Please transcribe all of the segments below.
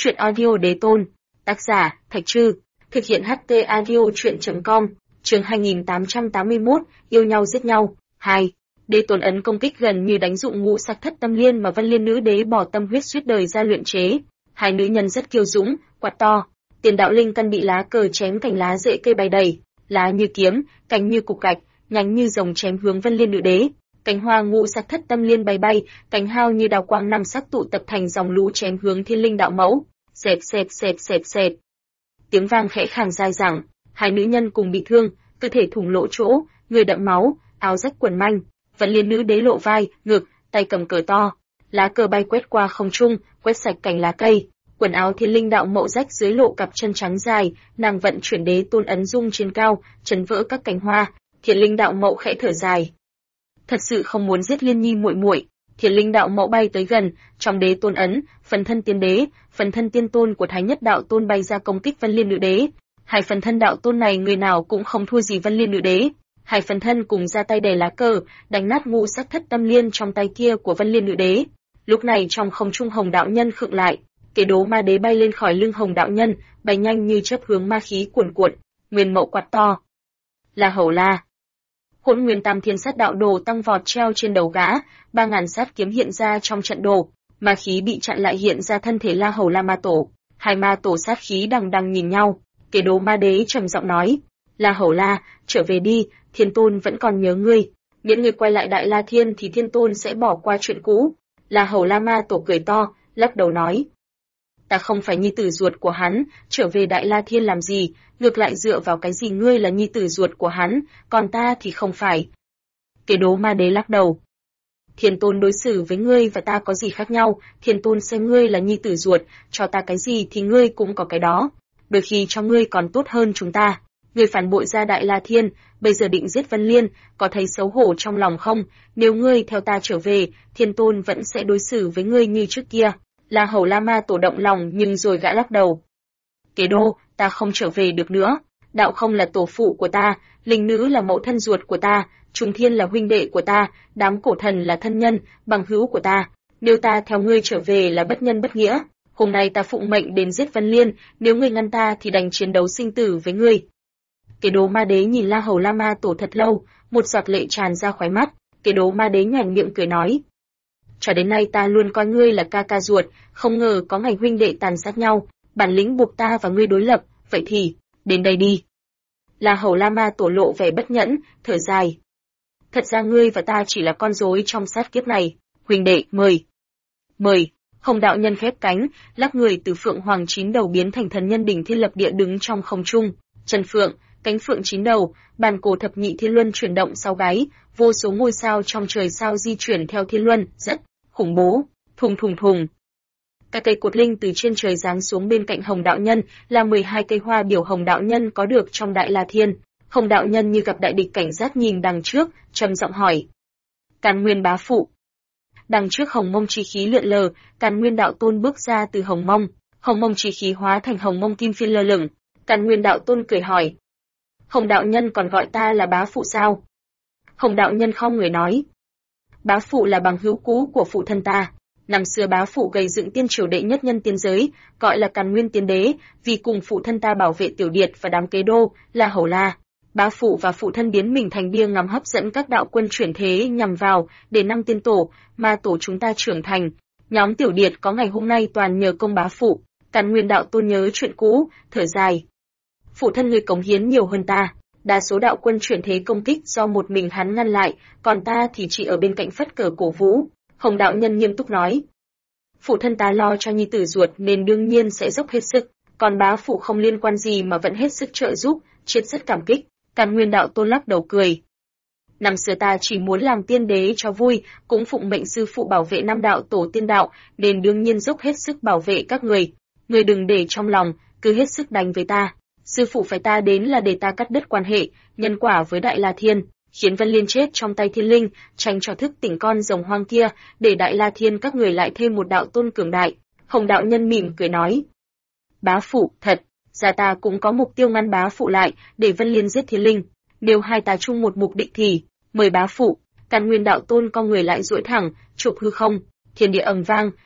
Chuyện audio đế tôn. Tác giả, Thạch Trư. Thực hiện HT audio chuyện.com. Chương 2881, yêu nhau giết nhau. 2. Đế tôn ấn công kích gần như đánh dụng ngũ sắc thất tâm liên mà Vân Liên nữ đế bỏ tâm huyết suýt đời ra luyện chế. Hai nữ nhân rất kiêu dũng, quạt to. Tiền đạo linh căn bị lá cờ chém cành lá rễ cây bay đầy, lá như kiếm, cành như cục gạch, nhánh như rồng chém hướng Vân Liên nữ đế. Cánh hoa ngũ sắc thất tâm liên bay bay, cánh hao như đào quang năm sắc tụ tập thành dòng lũ chém hướng Thiên Linh đạo mẫu. Xẹt xẹt xẹt xẹt xẹt. Tiếng vang khẽ khàng dai dẳng, hai nữ nhân cùng bị thương, cơ thể thủng lỗ chỗ, người đẫm máu, áo rách quần manh. Vân Liên nữ đế lộ vai, ngực, tay cầm cờ to, lá cờ bay quét qua không trung, quét sạch cành lá cây. Quần áo Thiên Linh đạo mẫu rách dưới lộ cặp chân trắng dài, nàng vận chuyển đế tôn ấn dung trên cao, chấn vỡ các cành hoa. Thiên Linh đạo mẫu khẽ thở dài. Thật sự không muốn giết Liên Nhi muội muội. Thiên Linh đạo mẫu bay tới gần, trong đế tôn ấn, phần thân tiên đế, phần thân tiên tôn của Thái Nhất đạo tôn bay ra công kích Vân Liên nữ đế. Hai phần thân đạo tôn này người nào cũng không thua gì Vân Liên nữ đế. Hai phần thân cùng ra tay đè lá cờ, đánh nát ngũ sắc thất tâm liên trong tay kia của Vân Liên nữ đế. Lúc này trong không trung Hồng đạo nhân khựng lại, kế đố ma đế bay lên khỏi lưng Hồng đạo nhân, bay nhanh như chớp hướng ma khí cuồn cuộn. Nguyên mẫu quạt to. La hầu la. Hỗn Nguyên Tam Thiên Sát Đạo Đồ tăng vọt treo trên đầu gã, 3000 sát kiếm hiện ra trong trận đồ, ma khí bị chặn lại hiện ra thân thể La Hầu La Ma Tổ. Hai ma tổ sát khí đằng đằng nhìn nhau, kế đố ma đế trầm giọng nói: "La Hầu La, trở về đi, Thiên Tôn vẫn còn nhớ ngươi, miễn ngươi quay lại Đại La Thiên thì Thiên Tôn sẽ bỏ qua chuyện cũ." La Hầu La Ma Tổ cười to, lắc đầu nói: "Ta không phải nhi tử ruột của hắn, trở về Đại La Thiên làm gì, ngược lại dựa vào cái gì ngươi là nhi tử ruột của hắn, còn ta thì không phải." Kế đố ma đế lắc đầu. "Thiên Tôn đối xử với ngươi và ta có gì khác nhau, Thiên Tôn xem ngươi là nhi tử ruột, cho ta cái gì thì ngươi cũng có cái đó. Đôi khi cho ngươi còn tốt hơn chúng ta. Ngươi phản bội ra Đại La Thiên, bây giờ định giết Vân Liên, có thấy xấu hổ trong lòng không? Nếu ngươi theo ta trở về, Thiên Tôn vẫn sẽ đối xử với ngươi như trước kia." La Hầu La Ma Tổ động lòng nhưng rồi gã lắc đầu. "Kế đô, ta không trở về được nữa. Đạo không là tổ phụ của ta, linh nữ là mẫu thân ruột của ta, Trùng Thiên là huynh đệ của ta, đám cổ thần là thân nhân, bằng hữu của ta. Nếu ta theo ngươi trở về là bất nhân bất nghĩa. Hôm nay ta phụng mệnh đến giết Vân Liên, nếu ngươi ngăn ta thì đành chiến đấu sinh tử với ngươi." Kế đố ma đế nhìn La Hầu La Ma Tổ thật lâu, một giọt lệ tràn ra khóe mắt. Kế đố ma đế nhoẻn miệng cười nói: "Cho đến nay ta luôn coi ngươi là ca ca ruột, không ngờ có ngày huynh đệ tàn sát nhau, bản lĩnh buộc ta và ngươi đối lập, vậy thì, đến đây đi." La Hầu La Ma Tổ lộ vẻ bất nhẫn, thở dài. "Thật ra ngươi và ta chỉ là con rối trong sát kiếp này, huynh đệ, mời." "Mời." Hồng đạo nhân khép cánh, lắc người từ phượng hoàng 9 đầu biến thành thần nhân đỉnh thiên lập địa đứng trong không trung. Chân phượng, cánh phượng 9 đầu, bàn cổ thập nhị thiên luân chuyển động sau gáy, vô số ngôi sao trong trời sao di chuyển theo thiên luân, rất khủng bố. Thùng thùng thùng. Các cây cột linh từ trên trời giáng xuống bên cạnh Hồng đạo nhân, là 12 cây hoa biểu Hồng đạo nhân có được trong Đại La Thiên. Hồng đạo nhân như gặp đại địch cảnh giác nhìn đằng trước, trầm giọng hỏi: "Càn Nguyên bá phụ." Đằng trước Hồng Mông chi khí lượn lờ, Càn Nguyên đạo tôn bước ra từ Hồng Mông, Hồng Mông chi khí hóa thành Hồng Mông kim phiên lơ lửng. Càn Nguyên đạo tôn cười hỏi: "Hồng đạo nhân còn gọi ta là bá phụ sao?" Hồng đạo nhân khom người nói: "Bá phụ là bằng hữu cũ của phụ thân ta. Năm xưa bá phụ gây dựng tiên triều đệ nhất nhân tiên giới, gọi là Càn Nguyên Tiên Đế, vì cùng phụ thân ta bảo vệ tiểu điệt và đám kế đô, là Hầu La. Bá phụ và phụ thân biến mình thành bia ngắm hấp dẫn các đạo quân chuyển thế nhằm vào, để năm tiên tổ, ma tổ chúng ta trưởng thành. Nhóm tiểu điệt có ngày hôm nay toàn nhờ công bá phụ." Càn Nguyên đạo tôn nhớ chuyện cũ, thở dài. "Phụ thân ngươi cống hiến nhiều hơn ta. Đa số đạo quân chuyển thế công kích do một mình hắn ngăn lại, còn ta thì chỉ ở bên cạnh phất cờ cổ vũ." Hồng đạo nhân nghiêm túc nói: "Phụ thân ta lo cho nhi tử ruột nên đương nhiên sẽ dốc hết sức, còn bá phụ không liên quan gì mà vẫn hết sức trợ giúp, triệt rất cảm kích." Càn Nguyên đạo tôn lắc đầu cười: "Năm xưa ta chỉ muốn làm tiên đế cho vui, cũng phụng mệnh sư phụ bảo vệ năm đạo tổ tiên đạo, nên đương nhiên dốc hết sức bảo vệ các người. Người đừng để trong lòng, cứ hết sức đánh với ta. Sư phụ phải ta đến là để ta cắt đứt quan hệ, nhân quả với Đại La Thiên, khiến Vân Liên chết trong tay Thiên Linh, tránh cho thức tỉnh con rồng hoang kia, để Đại La Thiên các người lại thêm một đạo tôn cường đại." Hồng đạo nhân mỉm cười nói: "Bá phụ, thật, gia ta cũng có mục tiêu ngăn bá phụ lại, để Vân Liên giết Thiên Linh. Nếu hai ta chung một mục đích thì, mời bá phụ." Càn Nguyên đạo tôn con người lại duỗi thẳng, chụp hư không, thiên địa ầm vang,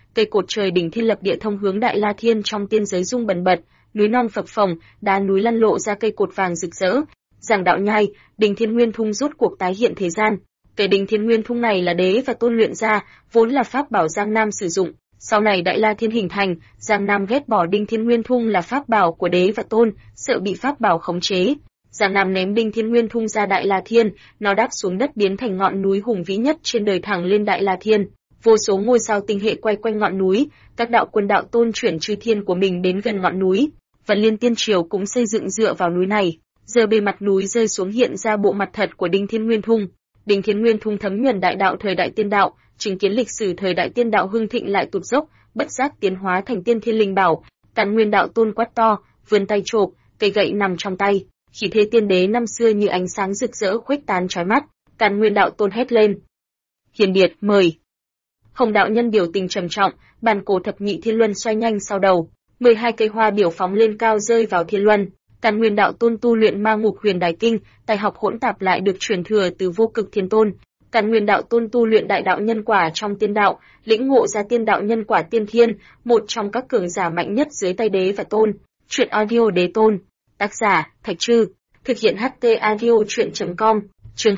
cây cột trời đỉnh thiên lập địa thông hướng Đại La Thiên trong tiên giới rung bần bật, núi non phập phồng, đá núi lăn lộ ra cây cột vàng rực rỡ. Giảng đạo nhai, Đỉnh Thiên Nguyên Thung rốt cuộc tái hiện thế gian. Cái Đỉnh Thiên Nguyên Thung này là Đế và Tôn luyện ra, vốn là pháp bảo Giang Nam sử dụng. Sau này Đại La Thiên hình thành, Giang Nam ghét bỏ Đỉnh Thiên Nguyên Thung là pháp bảo của Đế và Tôn, sợ bị pháp bảo khống chế. Giang Nam ném Đỉnh Thiên Nguyên Thung ra Đại La Thiên, nó đáp xuống đất biến thành ngọn núi hùng vĩ nhất trên đời thẳng lên Đại La Thiên. Vô số ngôi sao tinh hệ quay quanh ngọn núi, các đạo quân đạo tôn chuyển chư thiên của mình đến gần ngọn núi. Vận Liên Tiên Triều cũng xây dựng dựa vào núi này. Giờ bề mặt núi rơi xuống hiện ra bộ mặt thật của Đỉnh Thiên Nguyên Thung. Đỉnh Thiên Nguyên Thung thấm nhuần đại đạo thời đại tiên đạo, chứng kiến lịch sử thời đại tiên đạo hưng thịnh lại tụt dốc, bất giác tiến hóa thành tiên thiên linh bảo. Càn Nguyên đạo tôn quát to, vươn tay chộp, cây gậy nằm trong tay, khí thế tiên đế năm xưa như ánh sáng rực rỡ khuếch tán chói mắt. Càn Nguyên đạo tôn hét lên: "Hiền Điệt, mời!" Hồng đạo nhân biểu tình trầm trọng, bàn cổ thập nhị thiên luân xoay nhanh sau đầu, 12 cây hoa biểu phóng lên cao rơi vào thiên luân. Càn Nguyên đạo tôn tu luyện Ma Ngục Huyền Đài Kinh, tài học hỗn tạp lại được truyền thừa từ Vô Cực Thiên Tôn. Càn Nguyên đạo tôn tu luyện đại đạo nhân quả trong tiên đạo, lĩnh ngộ ra tiên đạo nhân quả tiên thiên, một trong các cường giả mạnh nhất dưới tay Đế và Tôn. Truyện audio Đế Tôn, tác giả Thạch Trư, thực hiện HT audio truyện.com. Chương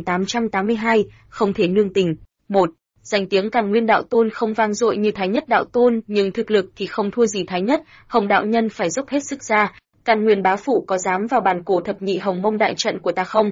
2882, không thể nương tình. 1. Danh tiếng Càn Nguyên đạo tôn không vang dội như Thái Nhất đạo tôn, nhưng thực lực thì không thua gì Thái Nhất. Hồng đạo nhân phải dốc hết sức ra. Càn Nguyên bá phụ có dám vào bàn cổ thập nhị hồng mông đại trận của ta không?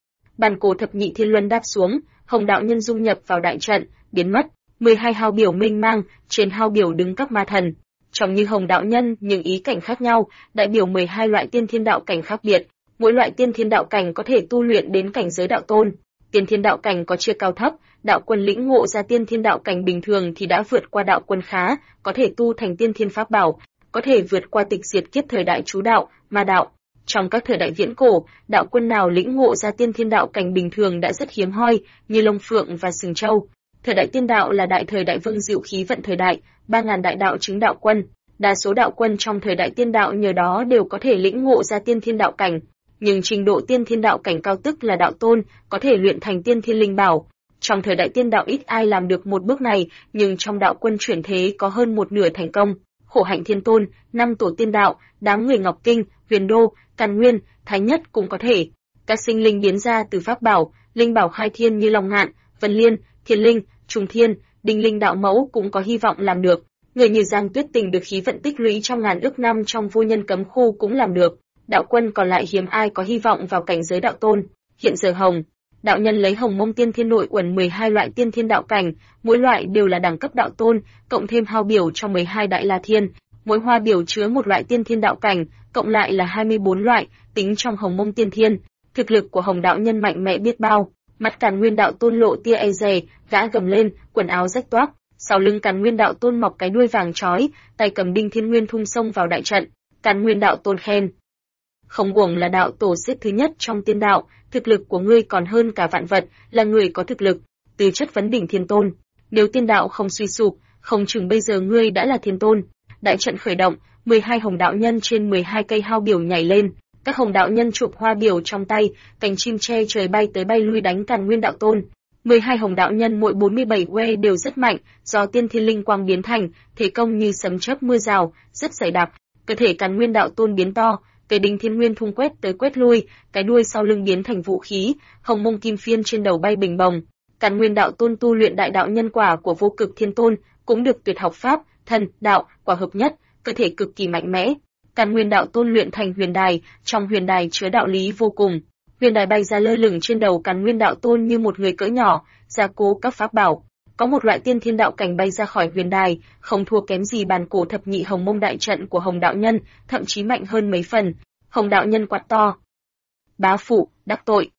Bàn cổ thập nhị thiên luân đáp xuống, Hồng đạo nhân dung nhập vào đại trận, biến mất. 12 hào biểu mênh mang, trên hào biểu đứng các ma thần. Trông như Hồng đạo nhân nhưng ý cảnh khác nhau, đại biểu 12 loại tiên thiên đạo cảnh khác biệt. Mỗi loại tiên thiên đạo cảnh có thể tu luyện đến cảnh giới đạo tôn. Tiên thiên đạo cảnh có chia cao thấp, đạo quân lĩnh ngộ ra tiên thiên đạo cảnh bình thường thì đã vượt qua đạo quân khá, có thể tu thành tiên thiên pháp bảo, có thể vượt qua tịch diệt kiếp thời đại chú đạo, ma đạo. Trong các thời đại viễn cổ, đạo quân nào lĩnh ngộ ra tiên thiên đạo cảnh bình thường đã rất hiếm hoi, như Long Phượng và Sừng Châu. Thời đại tiên đạo là đại thời đại vương diệu khí vận thời đại, 3000 đại đạo chứng đạo quân. Đa số đạo quân trong thời đại tiên đạo nhờ đó đều có thể lĩnh ngộ ra tiên thiên đạo cảnh, nhưng trình độ tiên thiên đạo cảnh cao tức là đạo tôn, có thể luyện thành tiên thiên linh bảo. Trong thời đại tiên đạo ít ai làm được một bước này, nhưng trong đạo quân chuyển thế có hơn một nửa thành công. Khổ Hạnh Thiên Tôn, 5 tổ tiên đạo, đám người Ngọc Kinh, Huyền Đô, Càn Nguyên, Thái Nhất cũng có thể. Các sinh linh biến ra từ pháp bảo, linh bảo khai thiên như Long Ngạn, Vân Liên, Thiên Linh, Trùng Thiên, Đinh Linh đạo mẫu cũng có hy vọng làm được. Người như Giang Tuyết Tình được khí vận tích lũy trong ngàn ước năm trong vô nhân cấm khu cũng làm được. Đạo quân còn lại hiếm ai có hy vọng vào cảnh giới đạo tôn. Hiện giờ Hồng đạo nhân lấy Hồng Mông Tiên Thiên nội uẩn 12 loại tiên thiên đạo cảnh, mỗi loại đều là đẳng cấp đạo tôn, cộng thêm hao biểu trong 12 đại la thiên, mỗi hoa biểu chứa một loại tiên thiên đạo cảnh, cộng lại là 24 loại, tính trong Hồng Mông Tiên Thiên. Thực lực của Hồng đạo nhân mạnh mẽ biết bao. Mặt Càn Nguyên đạo tôn lộ tia e dè, gã gầm lên, quần áo rách toác, sau lưng Càn Nguyên đạo tôn mọc cái đuôi vàng chói, tay cầm Đinh Thiên Nguyên Thung xông vào đại trận. Càn Nguyên đạo tôn khen: "Không uổng là đạo tổ xếp thứ nhất trong tiên đạo, thực lực của ngươi còn hơn cả vạn vật, là người có thực lực, từ chất vấn đỉnh thiên tôn. Nếu tiên đạo không suy sụp, không chừng bây giờ ngươi đã là thiên tôn." Đại trận khởi động, 12 hồng đạo nhân trên 12 cây hao biểu nhảy lên, các hồng đạo nhân chụp hoa biểu trong tay, cánh chim che trời bay tới bay lui đánh Càn Nguyên đạo tôn. 12 hồng đạo nhân mỗi 47 que đều rất mạnh, do tiên thiên linh quang biến thành, thế công như sấm chớp mưa rào, rất dày đặc. Cơ thể Càn Nguyên đạo tôn biến to, cây Đinh Thiên Nguyên Thung quét tới quét lui, cái đuôi sau lưng biến thành vũ khí, hồng mông kim phiên trên đầu bay bình bồng. Càn Nguyên đạo tôn tu luyện đại đạo nhân quả của Vô Cực Thiên Tôn, cũng được tuyệt học pháp, thần, đạo, quả hợp nhất, cơ thể cực kỳ mạnh mẽ. Càn Nguyên đạo tôn luyện thành huyền đài, trong huyền đài chứa đạo lý vô cùng. Huyền đài bay ra lơ lửng trên đầu Càn Nguyên đạo tôn như một người cỡ nhỏ, gia cố các pháp bảo. Có một loại tiên thiên đạo cảnh bay ra khỏi huyền đài, không thua kém gì bàn cổ thập nhị hồng mông đại trận của Hồng đạo nhân, thậm chí mạnh hơn mấy phần. Hồng đạo nhân quát to: "Bá phụ, đắc tội!"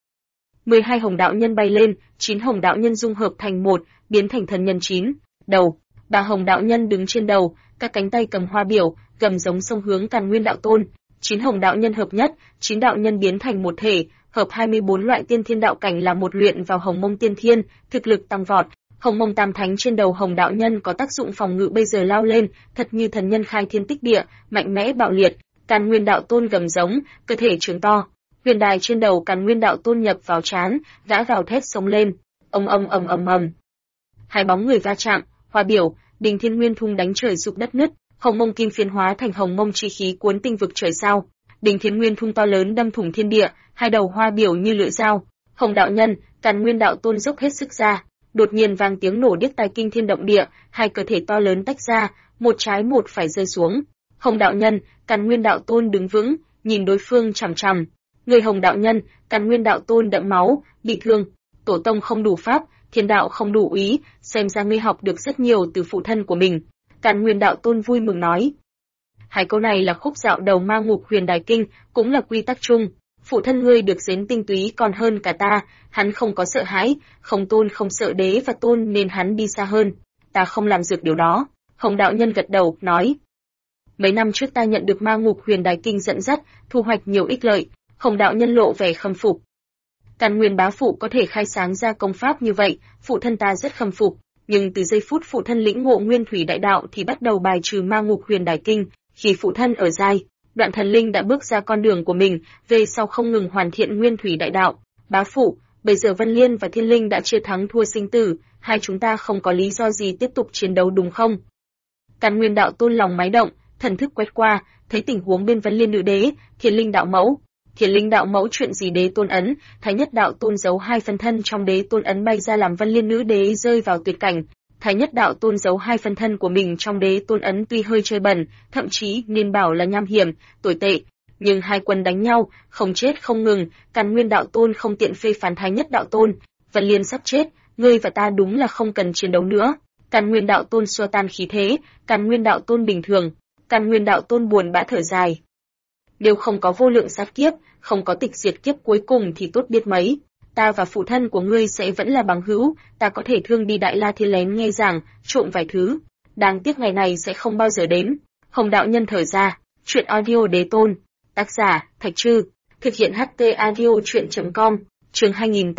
12 hồng đạo nhân bay lên, 9 hồng đạo nhân dung hợp thành một, biến thành thần nhân 9 đầu. 3 hồng đạo nhân đứng trên đầu, các cánh tay cầm hoa biểu, gầm giống xông hướng Càn Nguyên đạo tôn. 9 hồng đạo nhân hợp nhất, 9 đạo nhân biến thành một thể, hợp 24 loại tiên thiên đạo cảnh là một luyện vào Hồng Mông Tiên Thiên, thực lực tăng vọt. Hồng Mông Tam Thánh trên đầu Hồng đạo nhân có tác dụng phòng ngự bây giờ lao lên, thật như thần nhân khai thiên tích địa, mạnh mẽ bạo liệt. Càn Nguyên đạo tôn gầm giống, cơ thể trướng to. Huyền đài trên đầu Càn Nguyên đạo tôn nhập vào trán, gã gào thét xông lên. Ầm ầm ầm ầm ầm. Hai bóng người va chạm, hoa biểu, Đình Thiên Nguyên Thung đánh trời rụng đất nứt, hồng mông kim phiến hóa thành hồng mông chi khí cuốn tinh vực trời sao. Đình Thiên Nguyên Thung to lớn đâm thủng thiên địa, hai đầu hoa biểu như lưỡi dao. Hồng đạo nhân, Càn Nguyên đạo tôn dốc hết sức ra, đột nhiên vang tiếng nổ điếc tai kinh thiên động địa, hai cơ thể to lớn tách ra, một trái một phải rơi xuống. Hồng đạo nhân, Càn Nguyên đạo tôn đứng vững, nhìn đối phương chằm chằm. Người Hồng đạo nhân, Càn Nguyên đạo tôn đẫm máu, bị thương. Tổ tông không đủ pháp, thiên đạo không đủ ý, xem ra ngươi học được rất nhiều từ phụ thân của mình. Càn Nguyên đạo tôn vui mừng nói. Hai câu này là khúc dạo đầu Ma Ngục Huyền Đài Kinh, cũng là quy tắc chung. Phụ thân ngươi được xến tinh túy còn hơn cả ta, hắn không có sợ hãi, không tôn không sợ đế và tôn nên hắn đi xa hơn. Ta không làm được điều đó. Hồng đạo nhân gật đầu, nói. Mấy năm trước ta nhận được Ma Ngục Huyền Đài Kinh dẫn dắt, thu hoạch nhiều ích lợi. Hồng đạo nhân lộ vẻ khâm phục. Càn Nguyên bá phụ có thể khai sáng ra công pháp như vậy, phụ thân ta rất khâm phục. Nhưng từ giây phút phụ thân lĩnh ngộ Nguyên Thủy Đại Đạo thì bắt đầu bài trừ Ma Ngục Huyền Đài Kinh. Khi phụ thân ở giai đoạn thần linh đã bước ra con đường của mình, về sau không ngừng hoàn thiện Nguyên Thủy Đại Đạo. Bá phụ, bây giờ Vân Liên và Thiên Linh đã chia thắng thua sinh tử, hai chúng ta không có lý do gì tiếp tục chiến đấu đúng không? Càn Nguyên đạo tôn lòng máy động, thần thức quét qua, thấy tình huống bên Vân Liên nữ đế, Thiên Linh đạo mẫu. Thiên Linh đạo mẫu chuyện gì đế tôn ấn, Thái Nhất đạo tôn giấu hai phân thân trong đế tôn ấn bay ra làm Vân Liên nữ đế rơi vào tuyệt cảnh. Thái Nhất đạo tôn giấu hai phân thân của mình trong đế tôn ấn tuy hơi chơi bẩn, thậm chí nên bảo là nham hiểm, tồi tệ, nhưng hai quân đánh nhau, không chết không ngừng, Càn Nguyên đạo tôn không tiện phê phán Thái Nhất đạo tôn. Vân Liên sắp chết, ngươi và ta đúng là không cần chiến đấu nữa. Càn Nguyên đạo tôn xua tan khí thế, Càn Nguyên đạo tôn bình thường. Càn Nguyên đạo tôn buồn bã thở dài. Nếu không có vô lượng sát kiếp, không có tịch diệt kiếp cuối cùng thì tốt biết mấy. Ta và phụ thân của ngươi sẽ vẫn là bằng hữu, ta có thể thương đi Đại La Thiên lén nghe giảng, trộm vài thứ. Đáng tiếc ngày này sẽ không bao giờ đến. Hồng đạo nhân thở ra, chuyện audio đế tôn. Tác giả, Thạch Trư. Thực hiện HT audio chuyện.com, chương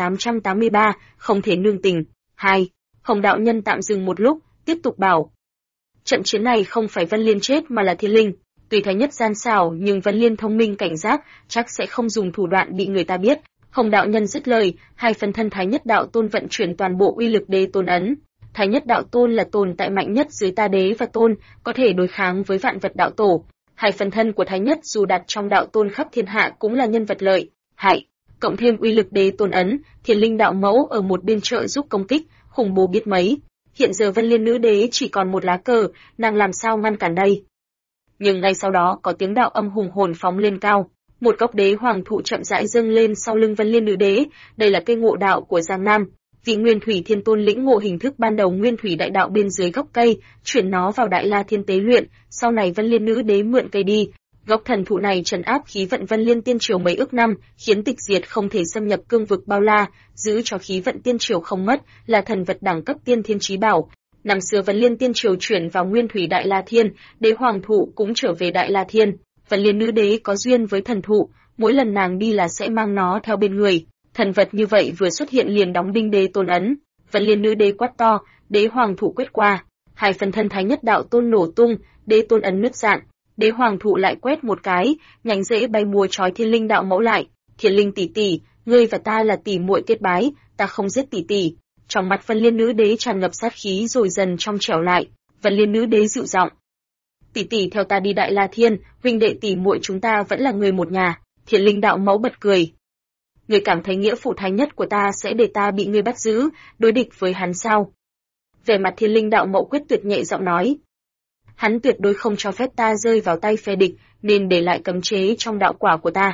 2883, không thể nương tình. 2. Hồng đạo nhân tạm dừng một lúc, tiếp tục bảo. Trận chiến này không phải Vân Liên chết mà là Thiên Linh. Tuy Thái Nhất gian xảo nhưng Vân Liên thông minh cảnh giác, chắc sẽ không dùng thủ đoạn bị người ta biết. Hồng đạo nhân dứt lời, hai phân thân Thái Nhất đạo tôn vận chuyển toàn bộ uy lực đế tôn ấn. Thái Nhất đạo tôn là tồn tại mạnh nhất dưới ta đế và tôn, có thể đối kháng với vạn vật đạo tổ. Hai phân thân của Thái Nhất dù đặt trong đạo tôn khắp thiên hạ cũng là nhân vật lợi hại, cộng thêm uy lực đế tôn ấn, Thiên Linh đạo mẫu ở một bên trợ giúp công kích, khủng bố biết mấy. Hiện giờ Vân Liên nữ đế chỉ còn một lá cờ, nàng làm sao ngăn cản đây? Nhưng ngay sau đó có tiếng đạo âm hùng hồn phóng lên cao. Một gốc đế hoàng thụ chậm rãi dâng lên sau lưng Vân Liên nữ đế, đây là cây ngộ đạo của Giang Nam. Vị Nguyên Thủy Thiên Tôn lĩnh ngộ hình thức ban đầu Nguyên Thủy Đại Đạo bên dưới gốc cây, chuyển nó vào Đại La Thiên tế luyện, sau này Vân Liên nữ đế mượn cây đi. Gốc thần thụ này trấn áp khí vận Vân Liên tiên triều mấy ức năm, khiến tịch diệt không thể xâm nhập cương vực bao la, giữ cho khí vận tiên triều không mất, là thần vật đẳng cấp tiên thiên chí bảo. Năm xưa Vân Liên tiên triều chuyển vào Nguyên Thủy Đại La Thiên, đế hoàng thụ cũng trở về Đại La Thiên. Vân Liên nữ đế có duyên với thần thụ, mỗi lần nàng đi là sẽ mang nó theo bên người. Thần vật như vậy vừa xuất hiện liền đóng đinh đế tôn ấn. Vân Liên nữ đế quát to, đế hoàng thụ quét qua, hai phần thân Thái Nhất đạo tôn nổ tung, đế tôn ấn nứt rạn. Đế hoàng thụ lại quét một cái, nhánh rễ bay mùa trói Thiên Linh đạo mẫu lại. Thiên Linh tỷ tỷ, ngươi và ta là tỷ muội kết bái, ta không giết tỷ tỷ. Trong mắt Vân Liên nữ đế tràn ngập sát khí rồi dần trong trẻo lại. Vân Liên nữ đế dịu giọng, tỷ tỷ theo ta đi Đại La Thiên, huynh đệ tỷ muội chúng ta vẫn là người một nhà. Thiên Linh đạo mẫu bật cười. Ngươi cảm thấy nghĩa phụ Thái Nhất của ta sẽ để ta bị ngươi bắt giữ, đối địch với hắn sao? Vẻ mặt Thiên Linh đạo mẫu quyết tuyệt nhẹ giọng nói. Hắn tuyệt đối không cho phép ta rơi vào tay phe địch, nên để lại cấm chế trong đạo quả của ta.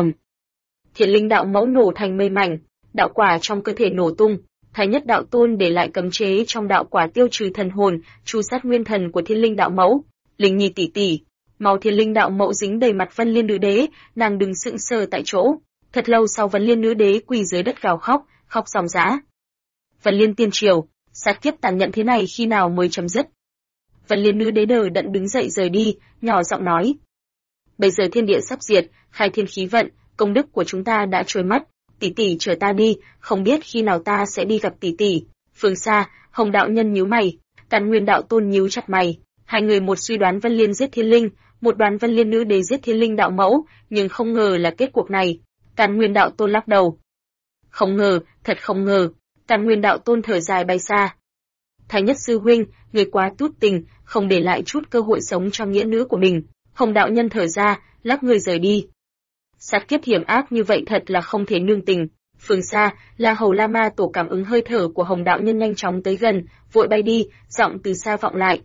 Thiên Linh đạo mẫu nổ thành mây mảnh, đạo quả trong cơ thể nổ tung. Thái Nhất đạo tôn để lại cấm chế trong đạo quả tiêu trừ thần hồn, tru sát nguyên thần của Thiên Linh đạo mẫu. Linh Nhi tỷ tỷ, máu Thiên Linh đạo mẫu dính đầy mặt Vân Liên nữ đế, nàng đứng sững sờ tại chỗ. Thật lâu sau Vân Liên nữ đế quỳ dưới đất gào khóc, khóc ròng rã. Vân Liên tiên triều, sát kiếp tàn nhẫn thế này khi nào mới chấm dứt? Vân Liên nữ đế đờ đẫn đứng dậy rời đi, nhỏ giọng nói: bây giờ thiên địa sắp diệt, khai thiên khí vận, công đức của chúng ta đã trôi mất. Tỷ tỷ chờ ta đi, không biết khi nào ta sẽ đi gặp tỷ tỷ. Phương xa, Hồng đạo nhân nhíu mày, Càn Nguyên đạo tôn nhíu chặt mày. Hai người một suy đoán Vân Liên giết Thiên Linh, một đoán Vân Liên nữ đế giết Thiên Linh đạo mẫu, nhưng không ngờ là kết cuộc này. Càn Nguyên đạo tôn lắc đầu. Không ngờ, thật không ngờ. Càn Nguyên đạo tôn thở dài bay xa. Thái Nhất sư huynh, người quá tút tình, không để lại chút cơ hội sống cho nghĩa nữ của mình. Hồng đạo nhân thở ra, lắc người rời đi. Sát kiếp hiểm ác như vậy thật là không thể nương tình. Phương xa, La Hầu La Ma Tổ cảm ứng hơi thở của Hồng đạo nhân nhanh chóng tới gần, vội bay đi, giọng từ xa vọng lại.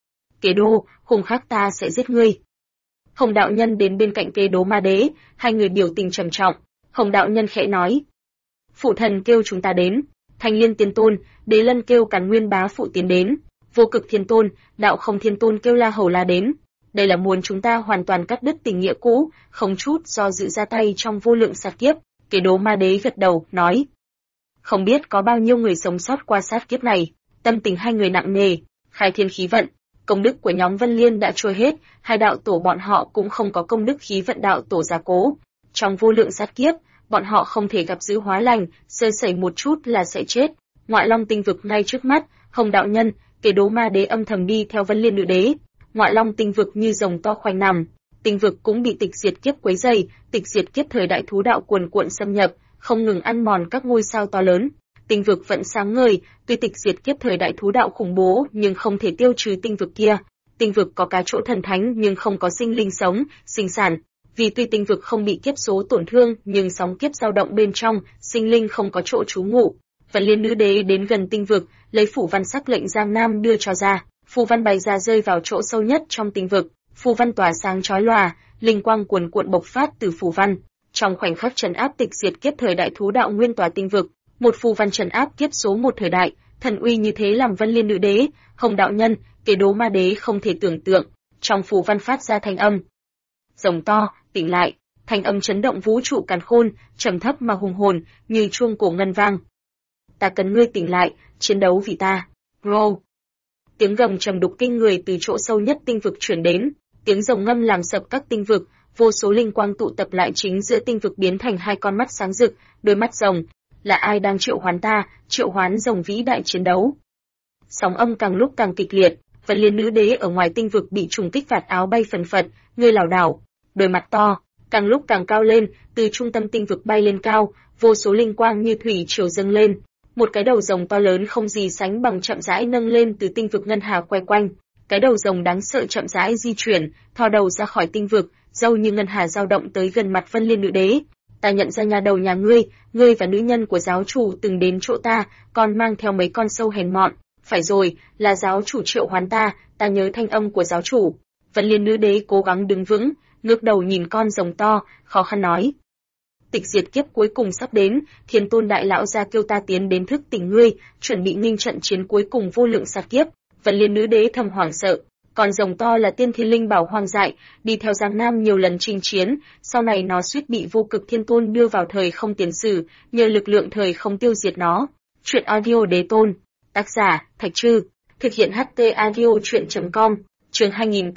Kế Đô, hùng khắc ta sẽ giết ngươi. Hồng đạo nhân đến bên cạnh Kế Đố Ma Đế, hai người biểu tình trầm trọng. Hồng đạo nhân khẽ nói: Phụ thần kêu chúng ta đến. Thanh Liên Tiên Tôn, Đế Lân kêu Càn Nguyên Bá Phụ tiến đến. Vô Cực Thiên Tôn, Đạo Không Thiên Tôn kêu La Hầu La đến. Đây là muốn chúng ta hoàn toàn cắt đứt tình nghĩa cũ, không chút do dự ra tay trong vô lượng sát kiếp. Kế Đố Ma Đế gật đầu, nói: Không biết có bao nhiêu người sống sót qua sát kiếp này. Tâm tình hai người nặng nề, khai thiên khí vận. Công đức của nhóm Vân Liên đã trôi hết, hai đạo tổ bọn họ cũng không có công đức khí vận đạo tổ gia cố. Trong vô lượng sát kiếp, bọn họ không thể gặp dữ hóa lành, sơ sẩy một chút là sẽ chết. Ngoại Long tinh vực ngay trước mắt, Hồng đạo nhân, Kế Đố Ma Đế âm thầm đi theo Vân Liên nữ đế. Ngoại Long tinh vực như rồng to khoanh nằm, tinh vực cũng bị tịch diệt kiếp quấy rầy, tịch diệt kiếp thời đại thú đạo cuồn cuộn xâm nhập, không ngừng ăn mòn các ngôi sao to lớn. Tinh vực vẫn sáng ngời, tuy tịch diệt kiếp thời đại thú đạo khủng bố nhưng không thể tiêu trừ tinh vực kia. Tinh vực có cái chỗ thần thánh nhưng không có sinh linh sống, sinh sản. Vì tuy tinh vực không bị kiếp số tổn thương nhưng sóng kiếp dao động bên trong, sinh linh không có chỗ trú ngụ. Vân Liên nữ đế đến gần tinh vực, lấy phủ văn sắc lệnh Giang Nam đưa cho ra. Phù văn bày ra rơi vào chỗ sâu nhất trong tinh vực, phù văn tỏa sáng chói lòa, linh quang cuồn cuộn bộc phát từ phù văn. Trong khoảnh khắc trấn áp tịch diệt kiếp thời đại thú đạo nguyên tòa tinh vực, một phù văn trấn áp kiếp số một thời đại, thần uy như thế làm Vân Liên nữ đế, Hồng đạo nhân, Kế Đố Ma Đế không thể tưởng tượng. Trong phù văn phát ra thanh âm: Rồng to, tỉnh lại. Thanh âm chấn động vũ trụ càn khôn, trầm thấp mà hùng hồn, như chuông cổ ngân vang. Ta cần ngươi tỉnh lại, chiến đấu vì ta. Roar. Tiếng gầm trầm đục kinh người từ chỗ sâu nhất tinh vực truyền đến, tiếng rồng ngâm làm sập các tinh vực, vô số linh quang tụ tập lại chính giữa tinh vực biến thành hai con mắt sáng rực, đôi mắt rồng. Là ai đang triệu hoán ta, triệu hoán rồng vĩ đại chiến đấu? Sóng âm càng lúc càng kịch liệt, Vân Liên nữ đế ở ngoài tinh vực bị trùng kích phạt áo bay phần phật, người lảo đảo, đôi mặt to, càng lúc càng cao lên, từ trung tâm tinh vực bay lên cao, vô số linh quang như thủy triều dâng lên. Một cái đầu rồng to lớn không gì sánh bằng chậm rãi nâng lên từ tinh vực ngân hà quay quanh. Cái đầu rồng đáng sợ chậm rãi di chuyển, thò đầu ra khỏi tinh vực, râu như ngân hà dao động tới gần mặt Vân Liên nữ đế. Ta nhận ra nhà đầu nhà ngươi và nữ nhân của giáo chủ từng đến chỗ ta, còn mang theo mấy con sâu hèn mọn. Phải rồi, là giáo chủ triệu hoán ta nhớ thanh âm của giáo chủ. Vân Liên nữ đế cố gắng đứng vững, ngước đầu nhìn con rồng to, khó khăn nói: Tịch diệt kiếp cuối cùng sắp đến, Thiên Tôn đại lão gia kêu ta tiến đến thức tỉnh ngươi, chuẩn bị nghênh trận chiến cuối cùng vô lượng sát kiếp. Vân Liên nữ đế thầm hoảng sợ. Con rồng to là tiên thiên linh bảo hoang dại, đi theo Giang Nam nhiều lần chinh chiến, sau này nó suýt bị Vô Cực Thiên Tôn đưa vào thời không tiền sử, nhờ lực lượng thời không tiêu diệt nó. Truyện audio Đế Tôn, tác giả Thạch Trư, thực hiện HT audio truyện.com. Chương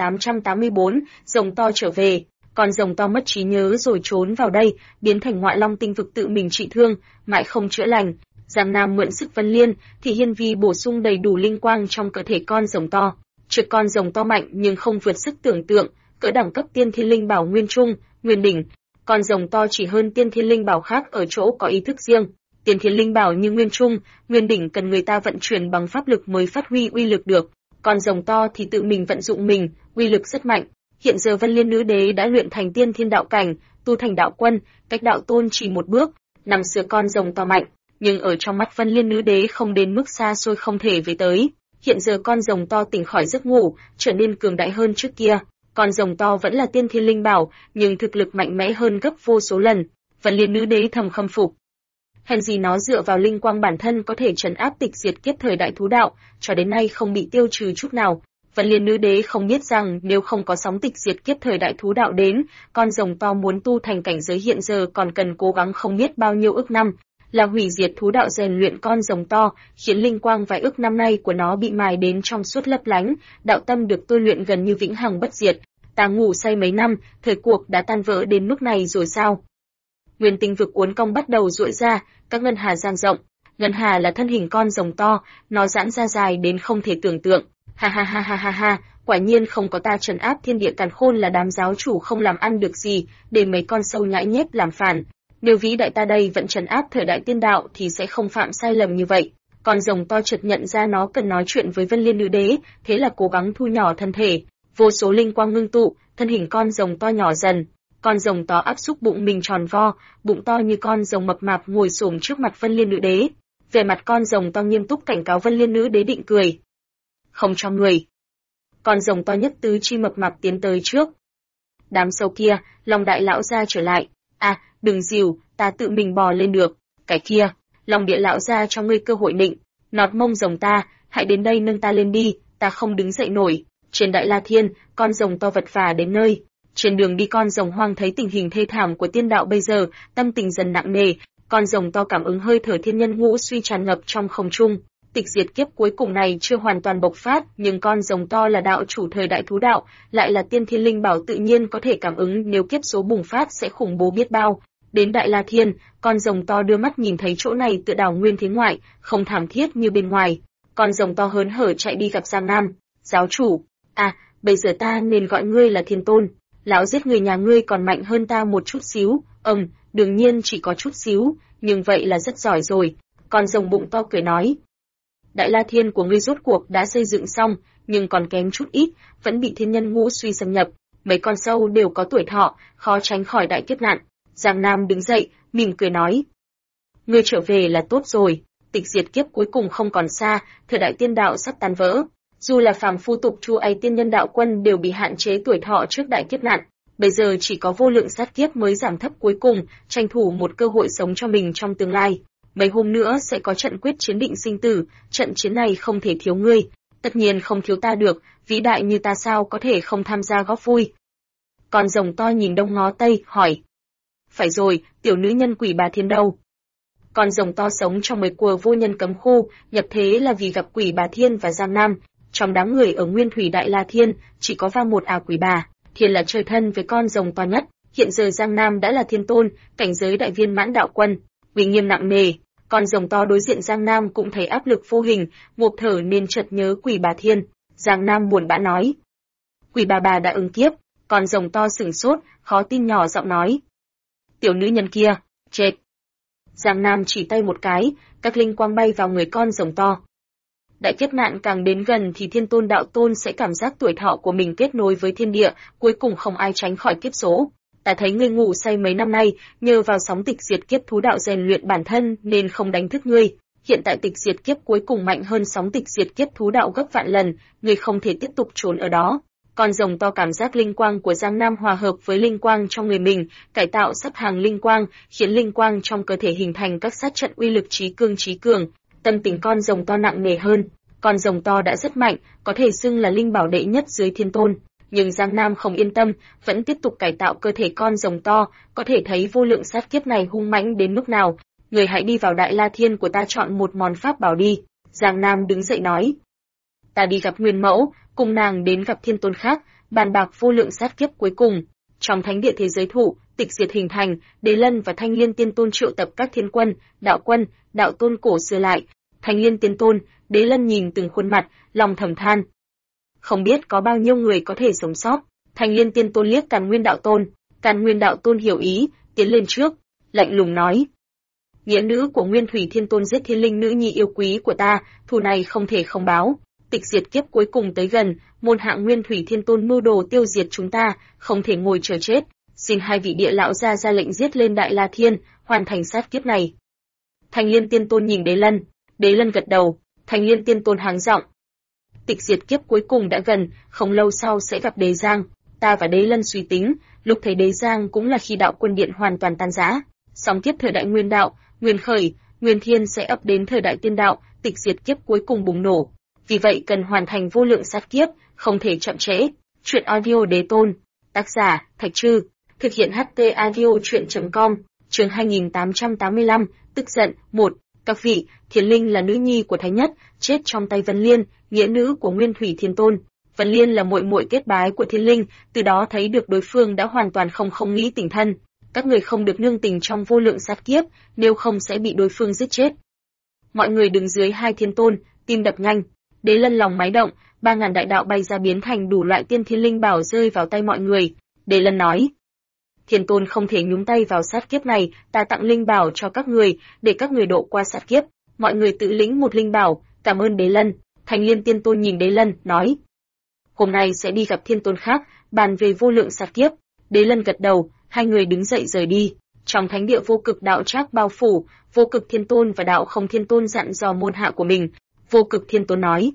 2884, rồng to trở về. Con rồng to mất trí nhớ rồi trốn vào đây, biến thành Ngoại Long tinh vực tự mình trị thương, mãi không chữa lành. Giang Nam mượn sức Vân Liên, thì Hiên Vi bổ sung đầy đủ linh quang trong cơ thể con rồng to. Trực con rồng to mạnh nhưng không vượt sức tưởng tượng, cỡ đẳng cấp tiên thiên linh bảo nguyên trung, nguyên đỉnh. Con rồng to chỉ hơn tiên thiên linh bảo khác ở chỗ có ý thức riêng. Tiên thiên linh bảo như nguyên trung, nguyên đỉnh cần người ta vận chuyển bằng pháp lực mới phát huy uy lực được. Con rồng to thì tự mình vận dụng mình, uy lực rất mạnh. Hiện giờ Vân Liên nữ đế đã luyện thành tiên thiên đạo cảnh, tu thành đạo quân, cách đạo tôn chỉ một bước. Năm xưa con rồng to mạnh, nhưng ở trong mắt Vân Liên nữ đế không đến mức xa xôi không thể về tới. Hiện giờ con rồng to tỉnh khỏi giấc ngủ, trở nên cường đại hơn trước kia. Con rồng to vẫn là tiên thiên linh bảo, nhưng thực lực mạnh mẽ hơn gấp vô số lần. Vân Liên nữ đế thầm khâm phục. Hèn gì nó dựa vào linh quang bản thân có thể trấn áp tịch diệt kiếp thời đại thú đạo, cho đến nay không bị tiêu trừ chút nào. Vân Liên nữ đế không biết rằng nếu không có sóng tịch diệt kiếp thời đại thú đạo đến, con rồng to muốn tu thành cảnh giới hiện giờ còn cần cố gắng không biết bao nhiêu ức năm. Là hủy diệt thú đạo rèn luyện con rồng to, khiến linh quang vài ức năm nay của nó bị mài đến trong suốt lấp lánh, đạo tâm được tôi luyện gần như vĩnh hằng bất diệt. Ta ngủ say mấy năm, thời cuộc đã tan vỡ đến mức này rồi sao? Nguyên tinh vực uốn cong bắt đầu duỗi ra, các ngân hà dang rộng. Ngân hà là thân hình con rồng to, nó giãn ra dài đến không thể tưởng tượng. Ha ha ha ha ha ha, quả nhiên không có ta trấn áp thiên địa càn khôn là đám giáo chủ không làm ăn được gì, để mấy con sâu nhãi nhép làm phản. Nếu vĩ đại ta đây vẫn trấn áp thời đại tiên đạo thì sẽ không phạm sai lầm như vậy. Con rồng to chợt nhận ra nó cần nói chuyện với Vân Liên nữ đế, thế là cố gắng thu nhỏ thân thể. Vô số linh quang ngưng tụ, thân hình con rồng to nhỏ dần. Con rồng to áp xúc bụng mình tròn vo, bụng to như con rồng mập mạp ngồi xổm trước mặt Vân Liên nữ đế. Vẻ mặt con rồng to nghiêm túc cảnh cáo Vân Liên nữ đế định cười. Không cho người. Con rồng to nhất tứ chi mập mạp tiến tới trước. Đám sâu kia, Long đại lão gia trở lại. À, đừng dìu, ta tự mình bò lên được. Cái kia, Long địa lão gia cho ngươi cơ hội định. Nọt mông rồng ta, hãy đến đây nâng ta lên đi, ta không đứng dậy nổi. Trên Đại La Thiên, con rồng to vật vả đến nơi. Trên đường đi con rồng hoang thấy tình hình thê thảm của tiên đạo bây giờ, tâm tình dần nặng nề. Con rồng to cảm ứng hơi thở thiên nhân ngũ suy tràn ngập trong không trung. Tịch diệt kiếp cuối cùng này chưa hoàn toàn bộc phát, nhưng con rồng to là đạo chủ thời đại thú đạo, lại là tiên thiên linh bảo tự nhiên có thể cảm ứng nếu kiếp số bùng phát sẽ khủng bố biết bao. Đến Đại La Thiên, con rồng to đưa mắt nhìn thấy chỗ này tựa đảo nguyên thế ngoại, không thảm thiết như bên ngoài. Con rồng to hớn hở chạy đi gặp Giang Nam. Giáo chủ, à, bây giờ ta nên gọi ngươi là Thiên Tôn. Lão giết người nhà ngươi còn mạnh hơn ta một chút xíu. Đương nhiên chỉ có chút xíu, nhưng vậy là rất giỏi rồi. Con rồng bụng to cười nói. Đại La Thiên của ngươi rốt cuộc đã xây dựng xong, nhưng còn kém chút ít, vẫn bị thiên nhân ngũ suy xâm nhập. Mấy con sâu đều có tuổi thọ, khó tránh khỏi đại kiếp nạn. Giang Nam đứng dậy, mỉm cười nói. Ngươi trở về là tốt rồi, tịch diệt kiếp cuối cùng không còn xa, thời đại tiên đạo sắp tan vỡ. Dù là phàm phu tục chu ấy tiên nhân đạo quân đều bị hạn chế tuổi thọ trước đại kiếp nạn. Bây giờ chỉ có vô lượng sát kiếp mới giảm thấp cuối cùng, tranh thủ một cơ hội sống cho mình trong tương lai. Mấy hôm nữa sẽ có trận quyết chiến định sinh tử, trận chiến này không thể thiếu ngươi, tất nhiên không thiếu ta được, vĩ đại như ta sao có thể không tham gia góp vui. Con rồng to nhìn đông ngó tây, hỏi. Phải rồi, tiểu nữ nhân Quỷ Bà Thiên đâu? Con rồng to sống trong 10 quờ vô nhân cấm khu, nhập thế là vì gặp Quỷ Bà Thiên và Giang Nam. Trong đám người ở Nguyên Thủy Đại La Thiên, chỉ có va một Quỷ Bà Thiên là chơi thân với con rồng to nhất. Hiện giờ Giang Nam đã là Thiên Tôn, cảnh giới đại viên mãn đạo quân, uy nghiêm nặng nề. Con rồng to đối diện Giang Nam cũng thấy áp lực vô hình, ngộp thở nên chợt nhớ Quỷ Bà Thiên. Giang Nam buồn bã nói. Quỷ bà đã ứng kiếp. Con rồng to sửng sốt, khó tin nhỏ giọng nói. Tiểu nữ nhân kia, chết. Giang Nam chỉ tay một cái, các linh quang bay vào người con rồng to. Đại kiếp nạn càng đến gần thì Thiên Tôn đạo tôn sẽ cảm giác tuổi thọ của mình kết nối với thiên địa, cuối cùng không ai tránh khỏi kiếp số. Ta thấy ngươi ngủ say mấy năm nay, nhờ vào sóng tịch diệt kiếp thú đạo rèn luyện bản thân nên không đánh thức ngươi. Hiện tại tịch diệt kiếp cuối cùng mạnh hơn sóng tịch diệt kiếp thú đạo gấp vạn lần, ngươi không thể tiếp tục trốn ở đó. Con rồng to cảm giác linh quang của Giang Nam hòa hợp với linh quang trong người mình, cải tạo sắp hàng linh quang, khiến linh quang trong cơ thể hình thành các sát trận uy lực trí cường. Tâm tình con rồng to nặng nề hơn. Con rồng to đã rất mạnh, có thể xưng là linh bảo đệ nhất dưới Thiên Tôn. Nhưng Giang Nam không yên tâm, vẫn tiếp tục cải tạo cơ thể con rồng to, có thể thấy vô lượng sát kiếp này hung mãnh đến mức nào. Người hãy đi vào Đại La Thiên của ta chọn một món pháp bảo đi. Giang Nam đứng dậy nói. Ta đi gặp Nguyên Mẫu, cùng nàng đến gặp Thiên Tôn khác, bàn bạc vô lượng sát kiếp cuối cùng. Trong thánh địa thế giới thụ, tịch diệt hình thành, Đế Lân và Thanh Liên Tiên Tôn triệu tập các thiên quân, đạo tôn cổ xưa lại. Thanh Liên Tiên Tôn, Đế Lân nhìn từng khuôn mặt, lòng thầm than. Không biết có bao nhiêu người có thể sống sót. Thanh Liên Tiên Tôn liếc Càn Nguyên đạo tôn hiểu ý, tiến lên trước, lạnh lùng nói. Nghĩa nữ của Nguyên Thủy Thiên Tôn giết thiên linh nữ nhi yêu quý của ta, thù này không thể không báo. Tịch diệt kiếp cuối cùng tới gần, môn hạ Nguyên Thủy Thiên Tôn mưu đồ tiêu diệt chúng ta, không thể ngồi chờ chết. Xin hai vị địa lão ra lệnh giết lên Đại La Thiên, hoàn thành sát kiếp này. Thanh Liên Tiên Tôn nhìn Đế Lân gật đầu. Thanh Liên Tiên Tôn háng giọng. Tịch diệt kiếp cuối cùng đã gần, không lâu sau sẽ gặp Đế Giang. Ta và Đế Lân suy tính, lúc thấy Đế Giang cũng là khi đạo quân điện hoàn toàn tan rã. Sóng tiếp thời đại Nguyên đạo, Nguyên khởi, Nguyên thiên sẽ ập đến thời đại tiên đạo, tịch diệt kiếp cuối cùng bùng nổ. Vì vậy cần hoàn thành vô lượng sát kiếp, không thể chậm trễ. Truyện audio Đế Tôn, tác giả Thạch Trư, thực hiện HT audio truyện.com, chương 2885, tức giận. 1. Các vị, Thiên Linh là nữ nhi của Thánh Nhất, chết trong tay Vân Liên, nghĩa nữ của Nguyên Thủy Thiên Tôn. Vân Liên là muội muội kết bái của Thiên Linh, từ đó thấy được đối phương đã hoàn toàn không nghĩ tình thân. Các người không được nương tình trong vô lượng sát kiếp, nếu không sẽ bị đối phương giết chết. Mọi người đứng dưới hai Thiên Tôn, tim đập nhanh. Đế Lân lòng máy động, 3000 đại đạo bay ra biến thành đủ loại tiên thiên linh bảo rơi vào tay mọi người. Đế Lân nói. Thiên Tôn không thể nhúng tay vào sát kiếp này, ta tặng linh bảo cho các người, để các người độ qua sát kiếp. Mọi người tự lĩnh một linh bảo, cảm ơn Đế Lân. Thanh Liên Tiên Tôn nhìn Đế Lân, nói: hôm nay sẽ đi gặp thiên tôn khác, bàn về vô lượng sát kiếp. Đế Lân gật đầu, hai người đứng dậy rời đi. Trong thánh địa vô cực đạo trác bao phủ, vô cực thiên tôn và đạo không thiên tôn dặn dò môn hạ của mình. Vô cực thiên tôn nói: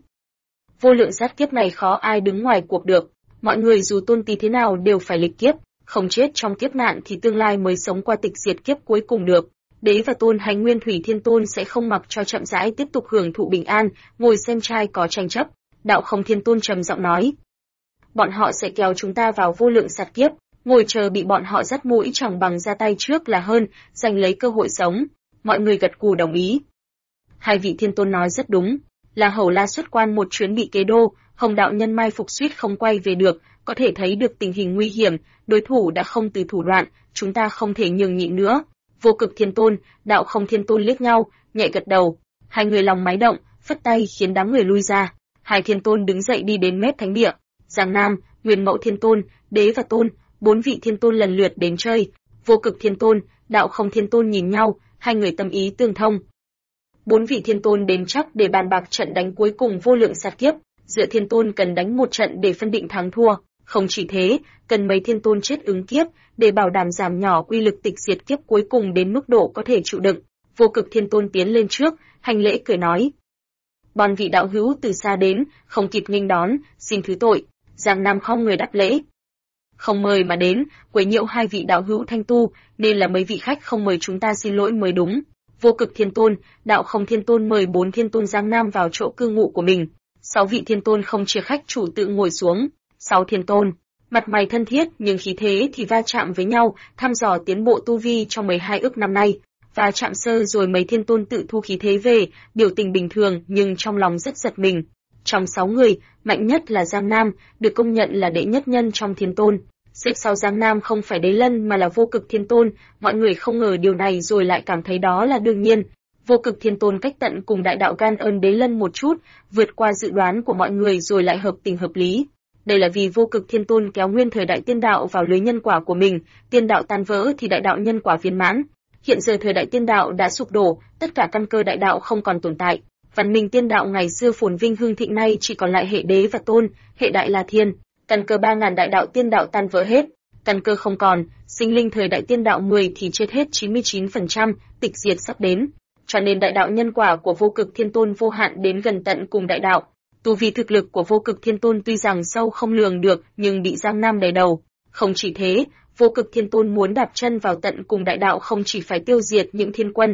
vô lượng sát kiếp này khó ai đứng ngoài cuộc được. Mọi người dù tôn tí thế nào đều phải lịch kiếp, không chết trong kiếp nạn thì tương lai mới sống qua tịch diệt kiếp cuối cùng được. Đế và Tôn Hành Nguyên Thủy Thiên Tôn sẽ không mặc cho chậm rãi tiếp tục hưởng thụ bình an, ngồi xem trai có tranh chấp. Đạo Không Thiên Tôn trầm giọng nói: bọn họ sẽ kéo chúng ta vào vô lượng sát kiếp, ngồi chờ bị bọn họ dắt mũi chẳng bằng ra tay trước là hơn, giành lấy cơ hội sống. Mọi người gật gù đồng ý. Hai vị Thiên Tôn nói rất đúng, là Hầu La xuất quan một chuyến bị kế đô, Hồng đạo nhân mai phục suýt không quay về được, có thể thấy được tình hình nguy hiểm, đối thủ đã không từ thủ đoạn, chúng ta không thể nhường nhịn nữa. Vô Cực Thiên Tôn, Đạo Không Thiên Tôn liếc nhau, nhẹ gật đầu. Hai người lòng máy động, phất tay khiến đám người lui ra. Hai Thiên Tôn đứng dậy đi đến mép thánh địa. Giang Nam, Nguyên Mẫu Thiên Tôn, Đế và Tôn, bốn vị Thiên Tôn lần lượt đến chơi. Vô Cực Thiên Tôn, Đạo Không Thiên Tôn nhìn nhau, hai người tâm ý tương thông. Bốn vị Thiên Tôn đến chắc để bàn bạc trận đánh cuối cùng vô lượng sát kiếp. Giữa Thiên Tôn cần đánh một trận để phân định thắng thua. Không chỉ thế, cần mấy Thiên Tôn chết ứng kiếp, để bảo đảm giảm nhỏ uy lực tịch diệt kiếp cuối cùng đến mức độ có thể chịu đựng. Vô Cực Thiên Tôn tiến lên trước, hành lễ cười nói: bọn vị đạo hữu từ xa đến, không kịp nghênh đón, xin thứ tội. Giang Nam không người đáp lễ: không mời mà đến, quấy nhiễu hai vị đạo hữu thanh tu, nên là mấy vị khách không mời chúng ta xin lỗi mới đúng. Vô Cực Thiên Tôn, Đạo Không Thiên Tôn mời bốn Thiên Tôn Giang Nam vào chỗ cư ngụ của mình. 6 vị Thiên Tôn không chia khách chủ tự ngồi xuống. 6 Thiên Tôn, mặt mày thân thiết nhưng khí thế thì va chạm với nhau, thăm dò tiến bộ tu vi trong 12 ức năm nay. Va chạm sơ rồi mấy Thiên Tôn tự thu khí thế về, biểu tình bình thường nhưng trong lòng rất giật mình. Trong 6 người, mạnh nhất là Giang Nam, được công nhận là đệ nhất nhân trong Thiên Tôn. Xếp sau Giang Nam không phải Đế Lân mà là Vô Cực Thiên Tôn, mọi người không ngờ điều này rồi lại cảm thấy đó là đương nhiên. Vô Cực Thiên Tôn cách tận cùng đại đạo gan ơn Đế Lân một chút, vượt qua dự đoán của mọi người rồi lại hợp tình hợp lý. Đây là vì Vô Cực Thiên Tôn kéo nguyên thời đại tiên đạo vào lưới nhân quả của mình, tiên đạo tan vỡ thì đại đạo nhân quả viên mãn. Hiện giờ thời đại tiên đạo đã sụp đổ, tất cả căn cơ đại đạo không còn tồn tại. Văn minh tiên đạo ngày xưa phồn vinh hưng thịnh nay chỉ còn lại hệ đế và tôn, hệ đại là thiên. Căn cơ 3000 đại đạo tiên đạo tan vỡ hết, căn cơ không còn, sinh linh thời đại tiên đạo 10 thì chết hết 99%, tịch diệt sắp đến. Cho nên đại đạo nhân quả của Vô Cực Thiên Tôn vô hạn đến gần tận cùng đại đạo. Tu vi thực lực của Vô Cực Thiên Tôn tuy rằng sâu không lường được, nhưng bị Giang Nam đầy đầu. Không chỉ thế, Vô Cực Thiên Tôn muốn đạp chân vào tận cùng đại đạo không chỉ phải tiêu diệt những thiên quân,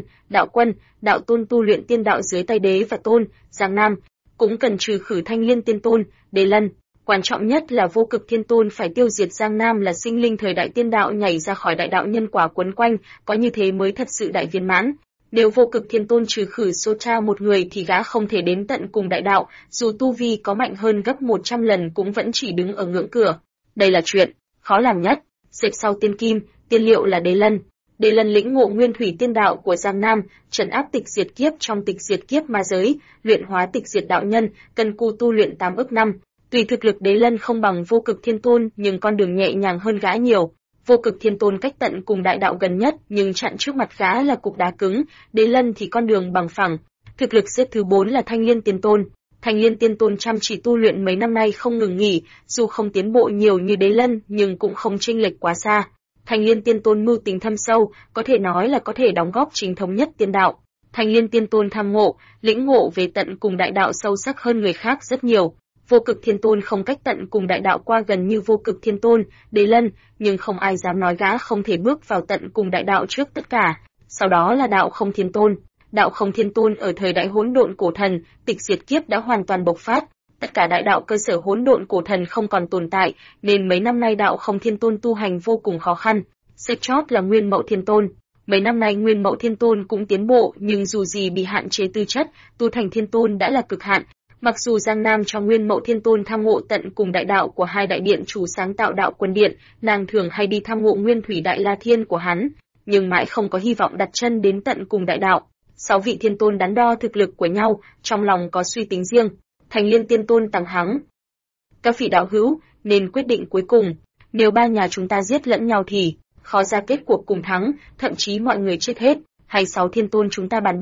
đạo tôn tu luyện tiên đạo dưới tay Đế và Tôn, Giang Nam, cũng cần trừ khử Thanh Liên Tiên Tôn, Đế Lân. Quan trọng nhất là Vô Cực Thiên Tôn phải tiêu diệt Giang Nam là sinh linh thời đại tiên đạo nhảy ra khỏi đại đạo nhân quả quấn quanh, có như thế mới thật sự đại viên mãn. Nếu Vô Cực Thiên Tôn trừ khử Socha một người thì gã không thể đến tận cùng đại đạo, dù tu vi có mạnh hơn gấp 100 lần cũng vẫn chỉ đứng ở ngưỡng cửa. Đây là chuyện khó làm nhất. Xếp sau Tiên Kim, Tiên Liệu là Đế Lân. Đế Lân lĩnh ngộ nguyên thủy tiên đạo của Giang Nam, trấn áp tịch diệt kiếp trong tịch diệt kiếp ma giới, luyện hóa tịch diệt đạo nhân, cần cù tu luyện 8 ức năm. Tuy thực lực Đế Lân không bằng Vô Cực Thiên Tôn, nhưng con đường nhẹ nhàng hơn gã nhiều. Vô Cực Thiên Tôn cách tận cùng đại đạo gần nhất, nhưng chặn trước mặt gã là cục đá cứng, Đế Lân thì con đường bằng phẳng. Thực lực xếp thứ 4 là Thanh Liên Tiên Tôn. Thanh Liên Tiên Tôn chăm chỉ tu luyện mấy năm nay không ngừng nghỉ, dù không tiến bộ nhiều như Đế Lân, nhưng cũng không chênh lệch quá xa. Thanh Liên Tiên Tôn mưu tính thâm sâu, có thể nói là có thể đóng góp chính thống nhất tiên đạo. Thanh Liên Tiên Tôn tham ngộ, lĩnh ngộ về tận cùng đại đạo sâu sắc hơn người khác rất nhiều. Vô Cực Thiên Tôn không cách tận cùng đại đạo qua gần như Vô Cực Thiên Tôn, Đế Lân, nhưng không ai dám nói gã không thể bước vào tận cùng đại đạo trước tất cả. Sau đó là Đạo Không Thiên Tôn. Đạo Không Thiên Tôn ở thời đại hỗn độn cổ thần, tịch diệt kiếp đã hoàn toàn bộc phát, tất cả đại đạo cơ sở hỗn độn cổ thần không còn tồn tại, nên mấy năm nay Đạo Không Thiên Tôn tu hành vô cùng khó khăn. Xếp chót là Nguyên Mẫu Thiên Tôn. Mấy năm nay Nguyên Mẫu Thiên Tôn cũng tiến bộ, nhưng dù gì bị hạn chế tư chất, tu thành Thiên Tôn đã là cực hạn. Mặc dù Giang Nam cho Nguyên Mẫu Thiên Tôn tham ngộ tận cùng đại đạo của hai đại điện chủ sáng tạo đạo quân điện, nàng thường hay đi tham ngộ Nguyên Thủy Đại La Thiên của hắn, nhưng mãi không có hy vọng đặt chân đến tận cùng đại đạo. 6 vị Thiên Tôn đắn đo thực lực của nhau, trong lòng có suy tính riêng. Thanh Liên Tiên Tôn tàng hắng: các vị đạo hữu nên quyết định cuối cùng, nếu ba nhà chúng ta giết lẫn nhau thì khó ra kết cuộc cùng thắng, thậm chí mọi người chết hết. Hay 6 Thiên Tôn chúng ta bàn bạc,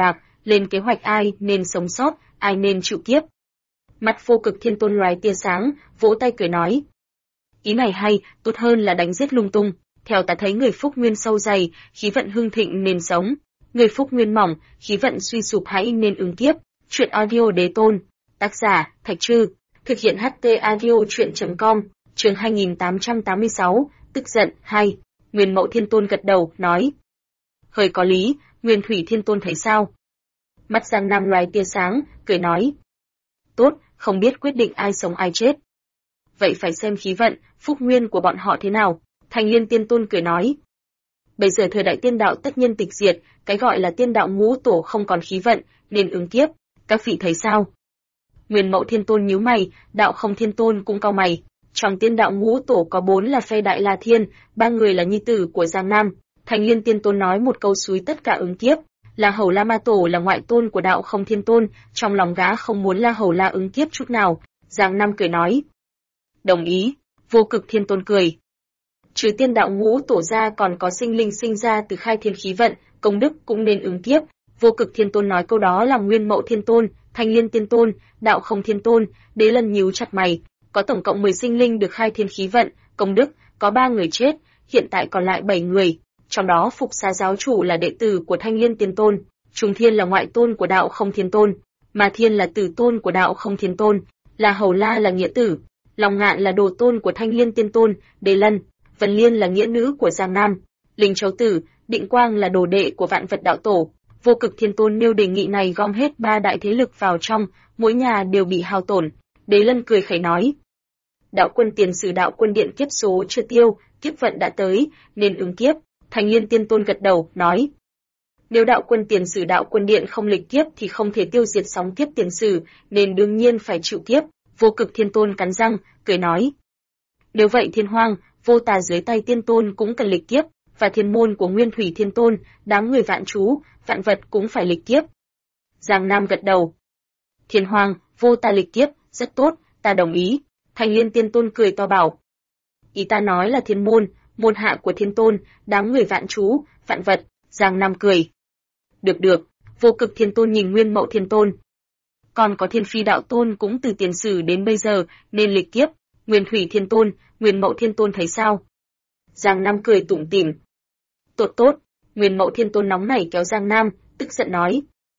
lên kế hoạch ai nên sống sót, ai nên chịu kiếp. Mắt Vô Cực Thiên Tôn lóe tia sáng, vỗ tay cười nói. Ý này hay, tốt hơn là đánh giết lung tung. Theo ta thấy người phúc nguyên sâu dày, khí vận hưng thịnh nên sống. Người phúc nguyên mỏng, khí vận suy sụp hãy nên ứng kiếp. Chuyện audio Đế Tôn. Tác giả, Thạch Trư. Thực hiện HT audio chuyện.com. Chương 2886, tức giận, 2. Nguyên Mẫu Thiên Tôn gật đầu, nói. Hơi có lý, Nguyên Thủy Thiên Tôn thấy sao? Mắt Giang Nam loài tia sáng, cười nói. Tốt, không biết quyết định ai sống ai chết. Vậy phải xem khí vận, phúc nguyên của bọn họ thế nào. Thanh Liên Tiên Tôn cười nói. Bây giờ thời đại tiên đạo tất nhiên tịch diệt, cái gọi là tiên đạo ngũ tổ không còn khí vận, nên ứng kiếp. Các vị thấy sao? Nguyên Mẫu Thiên Tôn nhíu mày, Đạo Không Thiên Tôn cũng cau mày. Trong tiên đạo ngũ tổ có 4 là phe Đại La Thiên, 3 người là nhi tử của Giang Nam. Thanh Liên Tiên Tôn nói một câu xúi tất cả ứng kiếp. La Hầu La Ma Tổ là ngoại tôn của Đạo Không Thiên Tôn, trong lòng gã không muốn La Hầu La ứng kiếp chút nào. Giang Nam cười nói. Đồng ý. Vô Cực Thiên Tôn cười. Trừ tiên đạo ngũ tổ ra còn có sinh linh sinh ra từ khai thiên khí vận, công đức cũng nên ứng kiếp. Vô Cực Thiên Tôn nói câu đó là Nguyên Mẫu Thiên Tôn, Thanh Liên Tiên Tôn, Đạo Không Thiên Tôn, Đế Lân nhíu chặt mày. Có tổng cộng 10 sinh linh được khai thiên khí vận, công đức, có 3 người chết, hiện tại còn lại 7 người. Trong đó Phục Xá giáo chủ là đệ tử của Thanh Liên Tiên Tôn, Trung Thiên là ngoại tôn của Đạo Không Thiên Tôn, Ma Thiên là tử tôn của Đạo Không Thiên Tôn, La Hầu La là nghĩa tử, Long Ngạn là đồ tôn của Thanh Liên Tiên Tôn, Đế Lân, Vân Liên là nghĩa nữ của Giang Nam, Linh Châu Tử, Định Quang là đồ đệ của Vạn Vật Đạo Tổ. Vô Cực Thiên Tôn nêu đề nghị này gom hết 3 đại thế lực vào trong, mỗi nhà đều bị hao tổn. Đế Lân cười khẩy nói. Đạo quân tiền sử đạo quân điện kiếp số chưa tiêu, kiếp vận đã tới, nên ứng kiếp. Thanh Liên Tiên Tôn gật đầu, nói. Nếu đạo quân tiền sử đạo quân điện không lịch kiếp thì không thể tiêu diệt sóng kiếp tiền sử, nên đương nhiên phải chịu kiếp. Vô Cực Thiên Tôn cắn răng, cười nói. Nếu vậy Thiên Hoang, Vô Tà dưới tay Tiên Tôn cũng cần lịch kiếp, và thiên môn của Nguyên Thủy Thiên Tôn, đám người vạn chú, vạn vật cũng phải lịch kiếp. Giang Nam gật đầu. Thiên Hoang, Vô Tà lịch kiếp, rất tốt, ta đồng ý. Thanh Liên Tiên Tôn cười to bảo. Ý ta nói là thiên môn, môn hạ của Thiên Tôn, đám người vạn chú, vạn vật. Giang Nam cười. Được, Vô Cực Thiên Tôn nhìn Nguyên Mẫu Thiên Tôn. Còn có Thiên Phi Đạo Tôn cũng từ tiền sử đến bây giờ, nên lịch kiếp. Nguyên Thủy Thiên Tôn, Nguyên Mẫu Thiên Tôn thấy sao? Giang Nam cười tủm tỉm. Tốt, Nguyên Mẫu Thiên Tôn nóng nảy kéo Giang Nam, tức giận nói.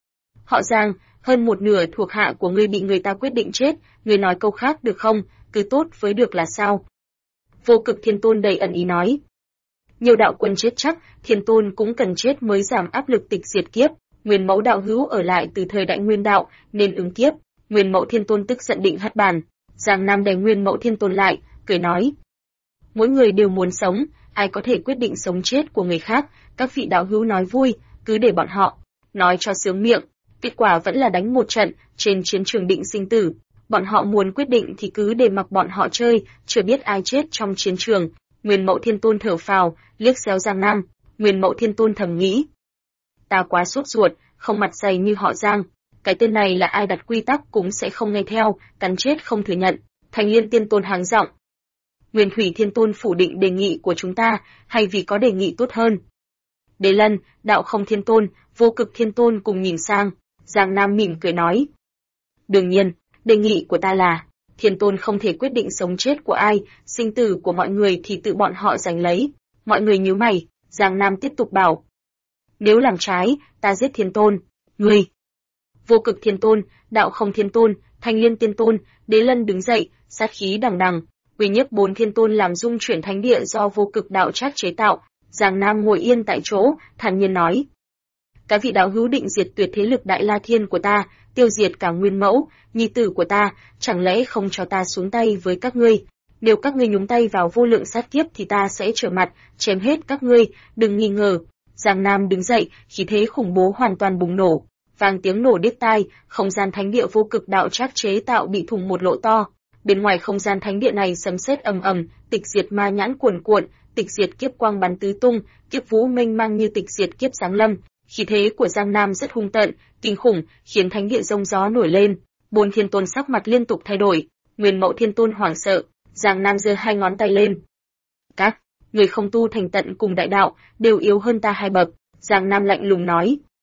Họ Giang, hơn một nửa thuộc hạ của ngươi bị người ta quyết định chết, ngươi nói câu khác được không, cứ tốt với được là sao? Vô Cực Thiên Tôn đầy ẩn ý nói. Nhiều đạo quân chết chắc, Thiên Tôn cũng cần chết mới giảm áp lực tịch diệt kiếp. Nguyên Mẫu đạo hữu ở lại từ thời Đại Nguyên đạo, nên ứng kiếp. Nguyên Mẫu Thiên Tôn tức giận định hất bàn. Giang Nam đè Nguyên Mẫu Thiên Tôn lại, cười nói. Mỗi người đều muốn sống, ai có thể quyết định sống chết của người khác, các vị đạo hữu nói vui, cứ để bọn họ. Nói cho sướng miệng, kết quả vẫn là đánh một trận, trên chiến trường định sinh tử. Bọn họ muốn quyết định thì cứ để mặc bọn họ chơi, chưa biết ai chết trong chiến trường. Nguyên Mẫu Thiên Tôn thở phào, liếc xéo Giang Nam. Nguyên Mẫu Thiên Tôn thầm nghĩ. Ta quá sốt ruột, không mặt dày như họ Giang. Cái tên này là ai đặt quy tắc cũng sẽ không nghe theo, cắn chết không thừa nhận. Thanh Liên Tiên Tôn háng giọng. Nguyên Thủy Thiên Tôn phủ định đề nghị của chúng ta, hay vì có đề nghị tốt hơn? Đế Lân, Đạo Không Thiên Tôn, Vô Cực Thiên Tôn cùng nhìn sang. Giang Nam mỉm cười nói. Đương nhiên, đề nghị của ta là, Thiên Tôn không thể quyết định sống chết của ai, sinh tử của mọi người thì tự bọn họ giành lấy. Mọi người nhíu mày, Giang Nam tiếp tục bảo. Nếu làm trái, ta giết Thiên Tôn. Ngươi! Vô Cực Thiên Tôn, Đạo Không Thiên Tôn, Thanh Liên Tiên Tôn, Đế Lân đứng dậy, sát khí đằng đằng. Uy nhiếp 4 Thiên Tôn làm dung chuyển thánh địa do Vô Cực đạo trác chế tạo. Giang Nam ngồi yên tại chỗ, thản nhiên nói. Các vị đạo hữu định diệt tuyệt thế lực Đại La Thiên của ta, tiêu diệt cả Nguyên Mẫu, nhi tử của ta, chẳng lẽ không cho ta xuống tay với các ngươi? Nếu các ngươi nhúng tay vào vô lượng sát kiếp thì ta sẽ trở mặt, chém hết các ngươi, đừng nghi ngờ. Giang Nam đứng dậy, khí thế khủng bố hoàn toàn bùng nổ. Vang tiếng nổ điếc tai, không gian thánh địa Vô Cực đạo trác chế tạo bị thủng một lỗ to. Bên ngoài không gian thánh địa này sấm sét ầm ầm, tịch diệt ma nhãn cuồn cuộn, tịch diệt kiếp quang bắn tứ tung, kiếp vũ mênh mang như tịch diệt kiếp giáng lâm. Khí thế của Giang Nam rất hung tợn, kinh khủng, khiến thánh địa rông gió nổi lên. 4 Thiên Tôn sắc mặt liên tục thay đổi, Nguyên Mẫu Thiên Tôn hoảng sợ, Giang Nam giơ 2 ngón tay lên. Các người không tu thành tận cùng đại đạo, đều yếu hơn ta 2 bậc. Giang Nam lạnh lùng nói.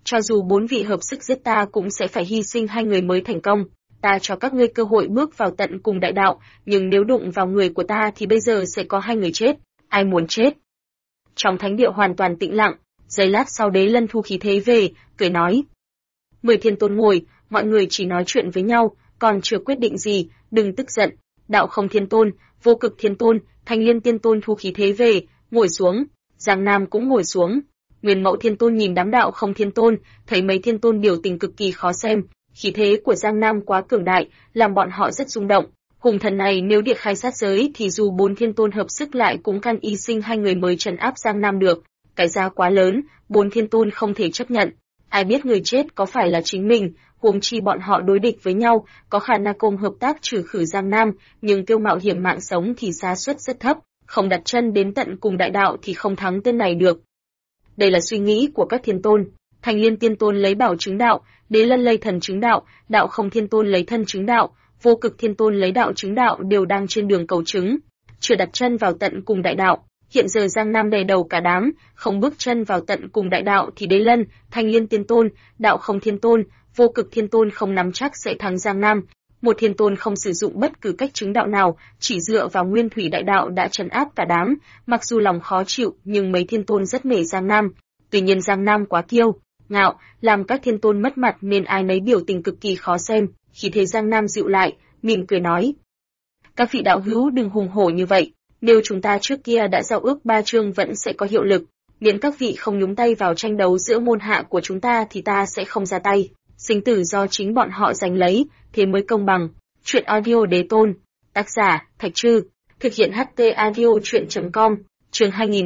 cho dù 4 vị hợp sức giết ta cũng sẽ phải hy sinh 2 người mới thành công. Ta cho các ngươi cơ hội bước vào tận cùng đại đạo, nhưng nếu đụng vào người của ta thì bây giờ sẽ có 2 người chết. Ai muốn chết? Trong thánh địa hoàn toàn tĩnh lặng, giây lát sau Đế Lân thu khí thế về, cười nói. 10 thiên tôn ngồi, mọi người chỉ nói chuyện với nhau, còn chưa quyết định gì, đừng tức giận. Đạo Không Thiên Tôn, Vô Cực Thiên Tôn, Thanh Liên Tiên Tôn thu khí thế về, ngồi xuống. Giang Nam cũng ngồi xuống. Nguyên Mẫu Thiên Tôn nhìn đám Đạo Không Thiên Tôn, thấy mấy thiên tôn biểu tình cực kỳ khó xem, khí thế của Giang Nam quá cường đại, làm bọn họ rất rung động. Hùng thần này nếu địa khai sát giới thì dù 4 thiên tôn hợp sức lại cũng can y sinh 2 người mới trấn áp Giang Nam được. Cái giá quá lớn, 4 thiên tôn không thể chấp nhận. Ai biết người chết có phải là chính mình, huống chi bọn họ đối địch với nhau, có khả năng cùng hợp tác trừ khử Giang Nam, nhưng kêu mạo hiểm mạng sống thì xác suất rất thấp, không đặt chân đến tận cùng đại đạo thì không thắng tên này được. Đây là suy nghĩ của các thiên tôn. Thanh Liên Tiên Tôn lấy bảo chứng đạo, Đế Lân lấy thần chứng đạo, Đạo Không Thiên Tôn lấy thân chứng đạo, Vô Cực Thiên Tôn lấy đạo chứng đạo đều đang trên đường cầu chứng, chưa đặt chân vào tận cùng đại đạo. Hiện giờ Giang Nam đầy đầu cả đám, không bước chân vào tận cùng đại đạo thì Đế Lân, Thanh Liên Tiên Tôn, Đạo Không Thiên Tôn, Vô Cực Thiên Tôn không nắm chắc sẽ thắng Giang Nam. Một thiên tôn không sử dụng bất cứ cách chứng đạo nào, chỉ dựa vào nguyên thủy đại đạo đã trấn áp cả đám, mặc dù lòng khó chịu nhưng mấy thiên tôn rất nể Giang Nam. Tuy nhiên Giang Nam quá kiêu ngạo, làm các thiên tôn mất mặt nên ai nấy biểu tình cực kỳ khó xem. Khi thấy Giang Nam dịu lại, mỉm cười nói: các vị đạo hữu đừng hùng hổ như vậy, nếu chúng ta trước kia đã giao ước 3 chương vẫn sẽ có hiệu lực, miễn các vị không nhúng tay vào tranh đấu giữa môn hạ của chúng ta thì ta sẽ không ra tay, sinh tử do chính bọn họ giành lấy, thế mới công bằng. Truyện audio Đế Tôn, tác giả Thạch Trư, thực hiện HT audio truyện.com, chương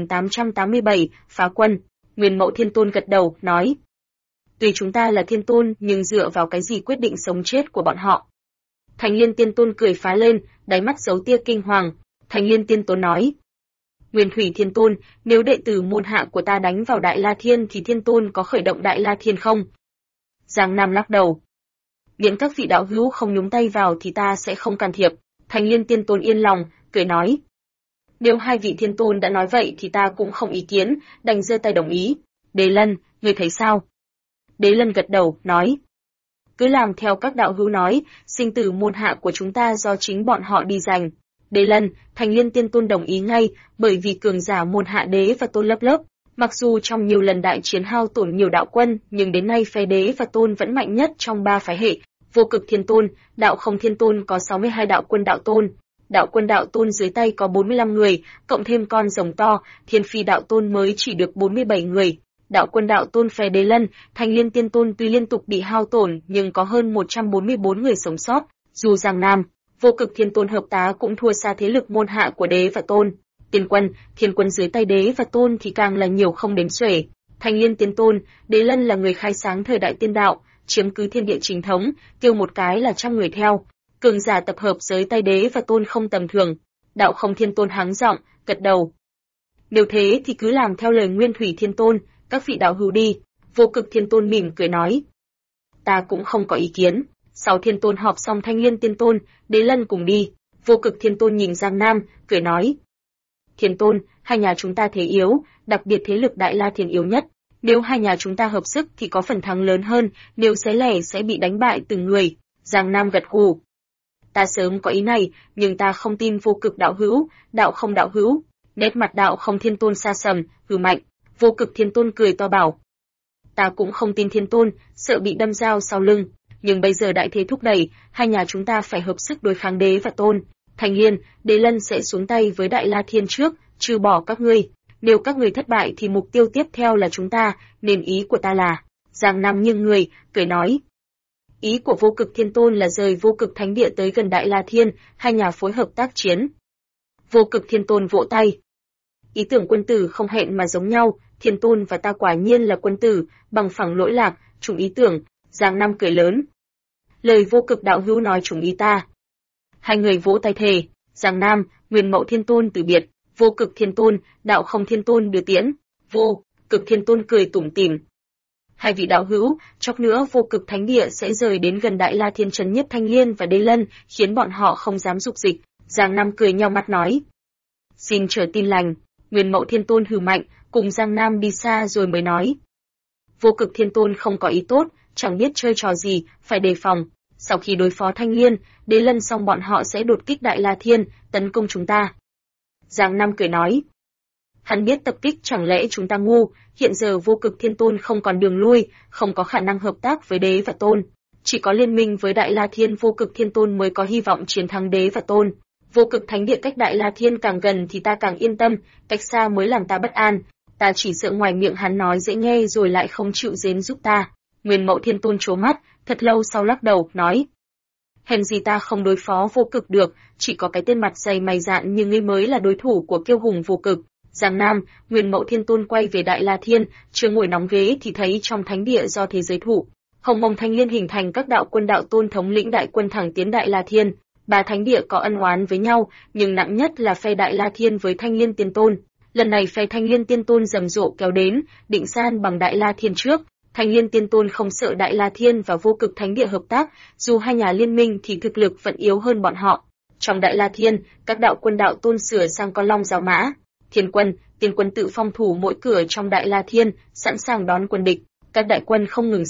2887, phá quân. Nguyên Mẫu Thiên Tôn gật đầu, nói: tuy chúng ta là thiên tôn nhưng dựa vào cái gì quyết định sống chết của bọn họ? Thanh Liên Tiên Tôn cười phá lên, đáy mắt giấu tia kinh hoàng. Thanh Liên Tiên Tôn nói: Nguyên Thủy Thiên Tôn, nếu đệ tử môn hạ của ta đánh vào Đại La Thiên thì Thiên Tôn có khởi động Đại La Thiên không? Giang Nam lắc đầu: miễn các vị đạo hữu không nhúng tay vào thì ta sẽ không can thiệp. Thanh Liên Tiên Tôn yên lòng, cười nói: nếu 2 vị thiên tôn đã nói vậy thì ta cũng không ý kiến, đành giơ tay đồng ý. Đế Lân, ngươi thấy sao? Đế Lân gật đầu, nói: cứ làm theo các đạo hữu nói, sinh tử môn hạ của chúng ta do chính bọn họ đi giành. Đế Lân, Thanh Liên Tiên Tôn đồng ý ngay, bởi vì cường giả môn hạ đế và tôn lớp lớp. Mặc dù trong nhiều lần đại chiến hao tổn nhiều đạo quân, nhưng đến nay phe đế và tôn vẫn mạnh nhất trong 3 phái hệ. Vô Cực Thiên Tôn, Đạo Không Thiên Tôn có 62 đạo quân đạo tôn. Đạo quân đạo tôn dưới tay có 45 người, cộng thêm con rồng to, Thiên Phi đạo tôn mới chỉ được 47 người. Đạo quân đạo tôn phe Đế Lân, Thanh Liên Tiên Tôn tuy liên tục bị hao tổn nhưng có hơn 144 người sống sót. Dù Giang Nam, Vô Cực Thiên Tôn hợp tá cũng thua xa thế lực môn hạ của đế và tôn. Tiên quân, thiên quân dưới tay đế và tôn thì càng là nhiều không đếm xuể. Thanh Liên Tiên Tôn, Đế Lân là người khai sáng thời đại tiên đạo, chiếm cứ thiên địa chính thống, kêu một cái là trăm người theo. Cường giả tập hợp dưới tay đế và tôn không tầm thường. Đạo Không Thiên Tôn hắng giọng, gật đầu. Nếu thế thì cứ làm theo lời Nguyên Thủy Thiên Tôn, các vị đạo hữu đi. Vô Cực Thiên Tôn mỉm cười nói: ta cũng không có ý kiến. 6 thiên tôn họp xong Thanh Liên Tiên Tôn, Đế Lân cùng đi. Vô Cực Thiên Tôn nhìn Giang Nam, cười nói: Thiên Tôn, 2 nhà chúng ta thế yếu, đặc biệt thế lực Đại La Thiên yếu nhất. Nếu 2 nhà chúng ta hợp sức thì có phần thắng lớn hơn, nếu xé lẻ sẽ bị đánh bại từng người. Giang Nam gật gù. Ta sớm có ý này, nhưng ta không tin Vô Cực đạo hữu, Đạo Không đạo hữu. Nét mặt Đạo Không Thiên Tôn xa sầm, hừ mạnh. Vô Cực Thiên Tôn cười to bảo: ta cũng không tin Thiên Tôn, sợ bị đâm dao sau lưng. Nhưng bây giờ đại thế thúc đẩy, 2 nhà chúng ta phải hợp sức đối kháng đế và tôn. Thanh Liên, Đế Lân sẽ xuống tay với Đại La Thiên trước, trừ bỏ các ngươi. Nếu các ngươi thất bại thì mục tiêu tiếp theo là chúng ta, nên ý của ta là... Giang Nam nghiêng người, cười nói. Ý của Vô Cực Thiên Tôn là rời Vô Cực Thánh Địa tới gần Đại La Thiên, 2 nhà phối hợp tác chiến. Vô Cực Thiên Tôn vỗ tay. Ý tưởng quân tử không hẹn mà giống nhau, Thiên Tôn và ta quả nhiên là quân tử, bằng phẳng lỗi lạc, trùng ý tưởng. Giang Nam cười lớn. Lời Vô Cực đạo hữu nói trùng ý ta. 2 người vỗ tay thề. Giang Nam, Nguyên Mẫu Thiên Tôn từ biệt, Vô Cực Thiên Tôn, Đạo Không Thiên Tôn đưa tiễn. Vô Cực Thiên Tôn cười tủm tỉm. 2 vị đạo hữu, chốc nữa Vô Cực Thánh Địa sẽ rời đến gần Đại La Thiên trấn nhiếp Thanh Liên và Đế Lân, khiến bọn họ không dám dục dịch. Giang Nam cười nheo mắt nói. Xin chờ tin lành. Nguyên Mẫu Thiên Tôn hừ mạnh, cùng Giang Nam đi xa rồi mới nói. Vô Cực Thiên Tôn không có ý tốt, chẳng biết chơi trò gì, phải đề phòng. Sau khi đối phó Thanh Liên, Đế Lân xong bọn họ sẽ đột kích Đại La Thiên, tấn công chúng ta. Giang Nam cười nói. Hắn biết tập kích chẳng lẽ chúng ta ngu, hiện giờ Vô Cực Thiên Tôn không còn đường lui, không có khả năng hợp tác với Đế và Tôn. Chỉ có liên minh với Đại La Thiên Vô Cực Thiên Tôn mới có hy vọng chiến thắng Đế và Tôn. Vô Cực Thánh Địa cách Đại La Thiên càng gần thì ta càng yên tâm, cách xa mới làm ta bất an. Ta chỉ sợ ngoài miệng hắn nói dễ nghe rồi lại không chịu đến giúp ta. Nguyên Mậu Thiên Tôn trố mắt, thật lâu sau lắc đầu, nói. Hèn gì ta không đối phó Vô Cực được, chỉ có cái tên mặt dày mày dạn như ngươi mới là đối thủ của kiêu hùng Vô Cực. Giang Nam, Nguyên Mậu Thiên Tôn quay về Đại La Thiên, chưa ngồi nóng ghế thì thấy trong thánh địa do thế giới thủ. Hồng Mông Thanh Liên hình thành các đạo quân đạo tôn thống lĩnh đại quân thẳng tiến Đại La Thiên. Ba thánh địa có ân oán với nhau, nhưng nặng nhất là phe Đại La Thiên với Thanh Liên Tiên Tôn. Lần này phe Thanh Liên Tiên Tôn rầm rộ kéo đến, định san bằng Đại La Thiên trước. Thanh Liên Tiên Tôn không sợ Đại La Thiên và Vô Cực Thánh Địa hợp tác, dù hai nhà liên minh thì thực lực vẫn yếu hơn bọn họ. Trong Đại La Thiên, các đạo quân đạo tôn sửa sang con long giáo mã. Thiên quân, Tiên quân tự phong thủ mỗi cửa trong Đại La Thiên, sẵn sàng đón quân địch. Các đại quân không ngừng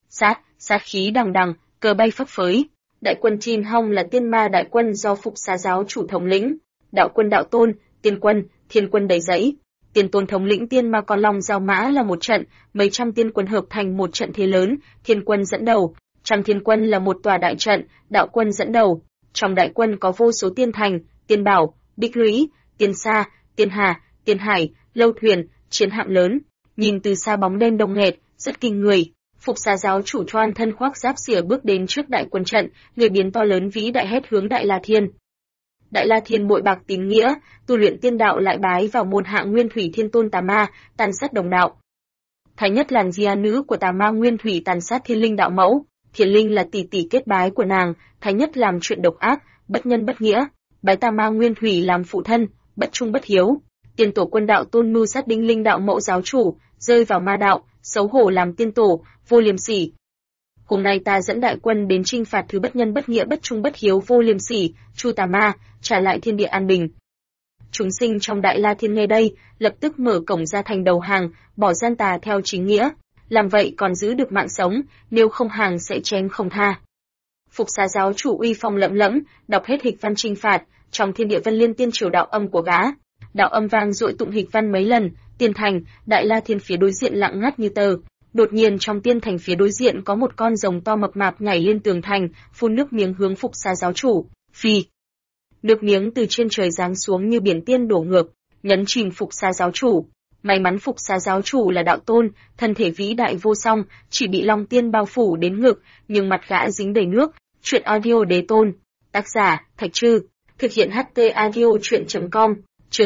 sát khí đằng đằng, cờ bay phấp phới. Đại quân Chin Hong là tiên ma đại quân do Phục Xá giáo chủ thống lĩnh. Đạo quân đạo tôn, tiên quân, thiên quân đầy dẫy. Tiên tôn thống lĩnh tiên ma con long giao mã là một trận, mấy trăm tiên quân hợp thành một trận thế lớn, thiên quân dẫn đầu. Trăm thiên quân là một tòa đại trận, đạo quân dẫn đầu. Trong đại quân có vô số tiên thành, tiên bảo, bích lũy, tiên sa, tiên hà, tiên hải, lâu thuyền, chiến hạm lớn. Nhìn từ xa bóng đen đông nghẹt, rất kinh người. Phục Xá giáo chủ Choan thân khoác giáp xỉa bước đến trước đại quân trận, người biến to lớn vĩ đại hét hướng Đại La Thiên. Đại La Thiên bội bạc tín nghĩa, tu luyện tiên đạo lại bái vào môn hạ Nguyên Thủy Thiên Tôn Tà Ma, tàn sát đồng đạo. Thái nhất làn gia nữ của Tà Ma Nguyên Thủy tàn sát Thiên Linh đạo mẫu, Thiên Linh là tỷ tỷ kết bái của nàng, Thái nhất làm chuyện độc ác, bất nhân bất nghĩa, bái Tà Ma Nguyên Thủy làm phụ thân, bất trung bất hiếu. Tiên tổ quân đạo tôn mưu sát Đinh Linh đạo mẫu giáo chủ, rơi vào ma đạo, xấu hổ làm tiên tổ, vô liêm sỉ. Hôm nay ta dẫn đại quân đến trinh phạt thứ bất nhân bất nghĩa bất trung bất hiếu vô liêm sỉ, Chu Tà Ma, trả lại thiên địa an bình. Chúng sinh trong Đại La Thiên nghe đây, lập tức mở cổng ra thành đầu hàng, bỏ gian tà theo chính nghĩa, làm vậy còn giữ được mạng sống, nếu không hàng sẽ chém không tha. Phục Xá giáo chủ uy phong lẫm lẫm, đọc hết hịch văn trinh phạt, trong thiên địa vân liên tiên triều đạo âm của gã. Đạo âm vang dội tụng hịch văn mấy lần, tiên thành, Đại La Thiên phía đối diện lặng ngắt như tờ. Đột nhiên trong tiên thành phía đối diện có một con rồng to mập mạp nhảy lên tường thành, phun nước miếng hướng Phục Xá giáo chủ. Phi. Nước miếng từ trên trời giáng xuống như biển tiên đổ ngược, nhấn chìm Phục Xá giáo chủ. May mắn Phục Xá giáo chủ là đạo tôn, thân thể vĩ đại vô song, chỉ bị long tiên bao phủ đến ngực, nhưng mặt gã dính đầy nước. Truyện audio Đế Tôn. Tác giả, Thạch Trư. Thực hiện HT audio truyện.com. Chương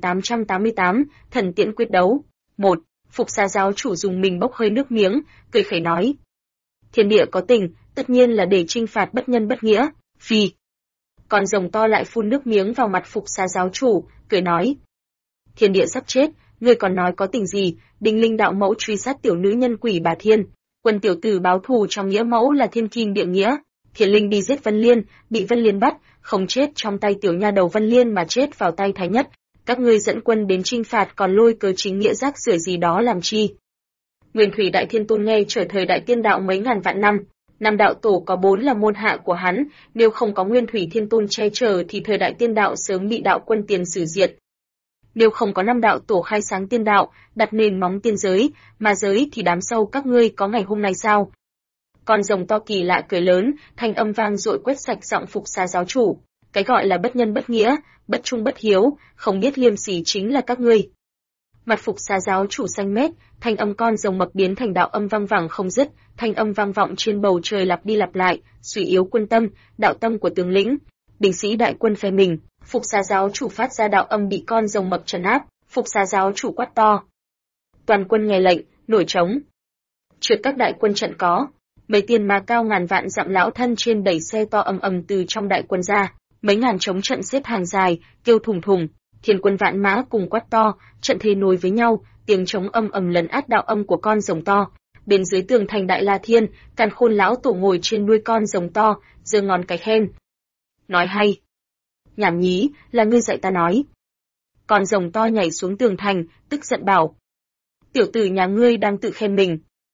2888, Thần Tiễn quyết đấu. 1. Phục Xá giáo chủ dùng mình bốc hơi nước miếng, cười khẩy nói. Thiên địa có tình, tất nhiên là để trinh phạt bất nhân bất nghĩa. Phi. Con rồng to lại phun nước miếng vào mặt Phục Xá giáo chủ, cười nói. Thiên địa sắp chết, ngươi còn nói có tình gì, Đinh Linh đạo mẫu truy sát tiểu nữ nhân quỷ bà Thiên. Quân tiểu tử báo thù trong nghĩa mẫu là thiên kim địa nghĩa. Thiên Linh đi giết Vân Liên, bị Vân Liên bắt, không chết trong tay tiểu nha đầu Vân Liên mà chết vào tay Thái Nhất. Các ngươi dẫn quân đến trinh phạt còn lôi cớ chính nghĩa rác rưởi gì đó làm chi? Nguyên Thủy Đại Thiên Tôn nghe trở thời Đại Tiên đạo mấy ngàn vạn năm, năm đạo tổ có 4 là môn hạ của hắn, nếu không có Nguyên Thủy Thiên Tôn che chở thì thời Đại Tiên đạo sớm bị đạo quân tiền sử diệt. Nếu không có 5 đạo tổ khai sáng tiên đạo, đặt nền móng tiên giới, ma giới thì đám sâu các ngươi có ngày hôm nay sao? Con rồng to kỳ lạ cười lớn, thanh âm vang dội quét sạch giọng Phục Xá giáo chủ. Cái gọi là bất nhân bất nghĩa, bất trung bất hiếu, không biết liêm sỉ chính là các ngươi. Mặt Phục Xá giáo chủ xanh mét, thanh âm con rồng mập biến thành đạo âm vang vẳng không dứt, thanh âm vang vọng trên bầu trời lặp đi lặp lại, suy yếu quân tâm, đạo tâm của tướng lĩnh, binh sĩ đại quân phe mình. Phục Xá giáo chủ phát ra đạo âm bị con rồng mập trấn áp, Phục Xá giáo chủ quát to. Toàn quân nghe lệnh, nổi trống. Trượt các đại quân trận có, mấy tiền ma cao ngàn vạn dặm lão thân trên đẩy xe to ầm ầm từ trong đại quân ra, mấy ngàn trống trận xếp hàng dài, kêu thùng thùng. Thiên quân vạn mã cùng quát to, trận thế nối với nhau, tiếng trống âm ầm lấn át đạo âm của con rồng to. Bên dưới tường thành Đại La Thiên, Càn Khôn lão tổ ngồi trên đuôi con rồng to, giơ ngón cái khen. Nói hay. Nhảm nhí, là ngươi dạy ta nói. Con rồng to nhảy xuống tường thành, tức giận bảo. Tiểu tử nhà ngươi đang tự khen mình,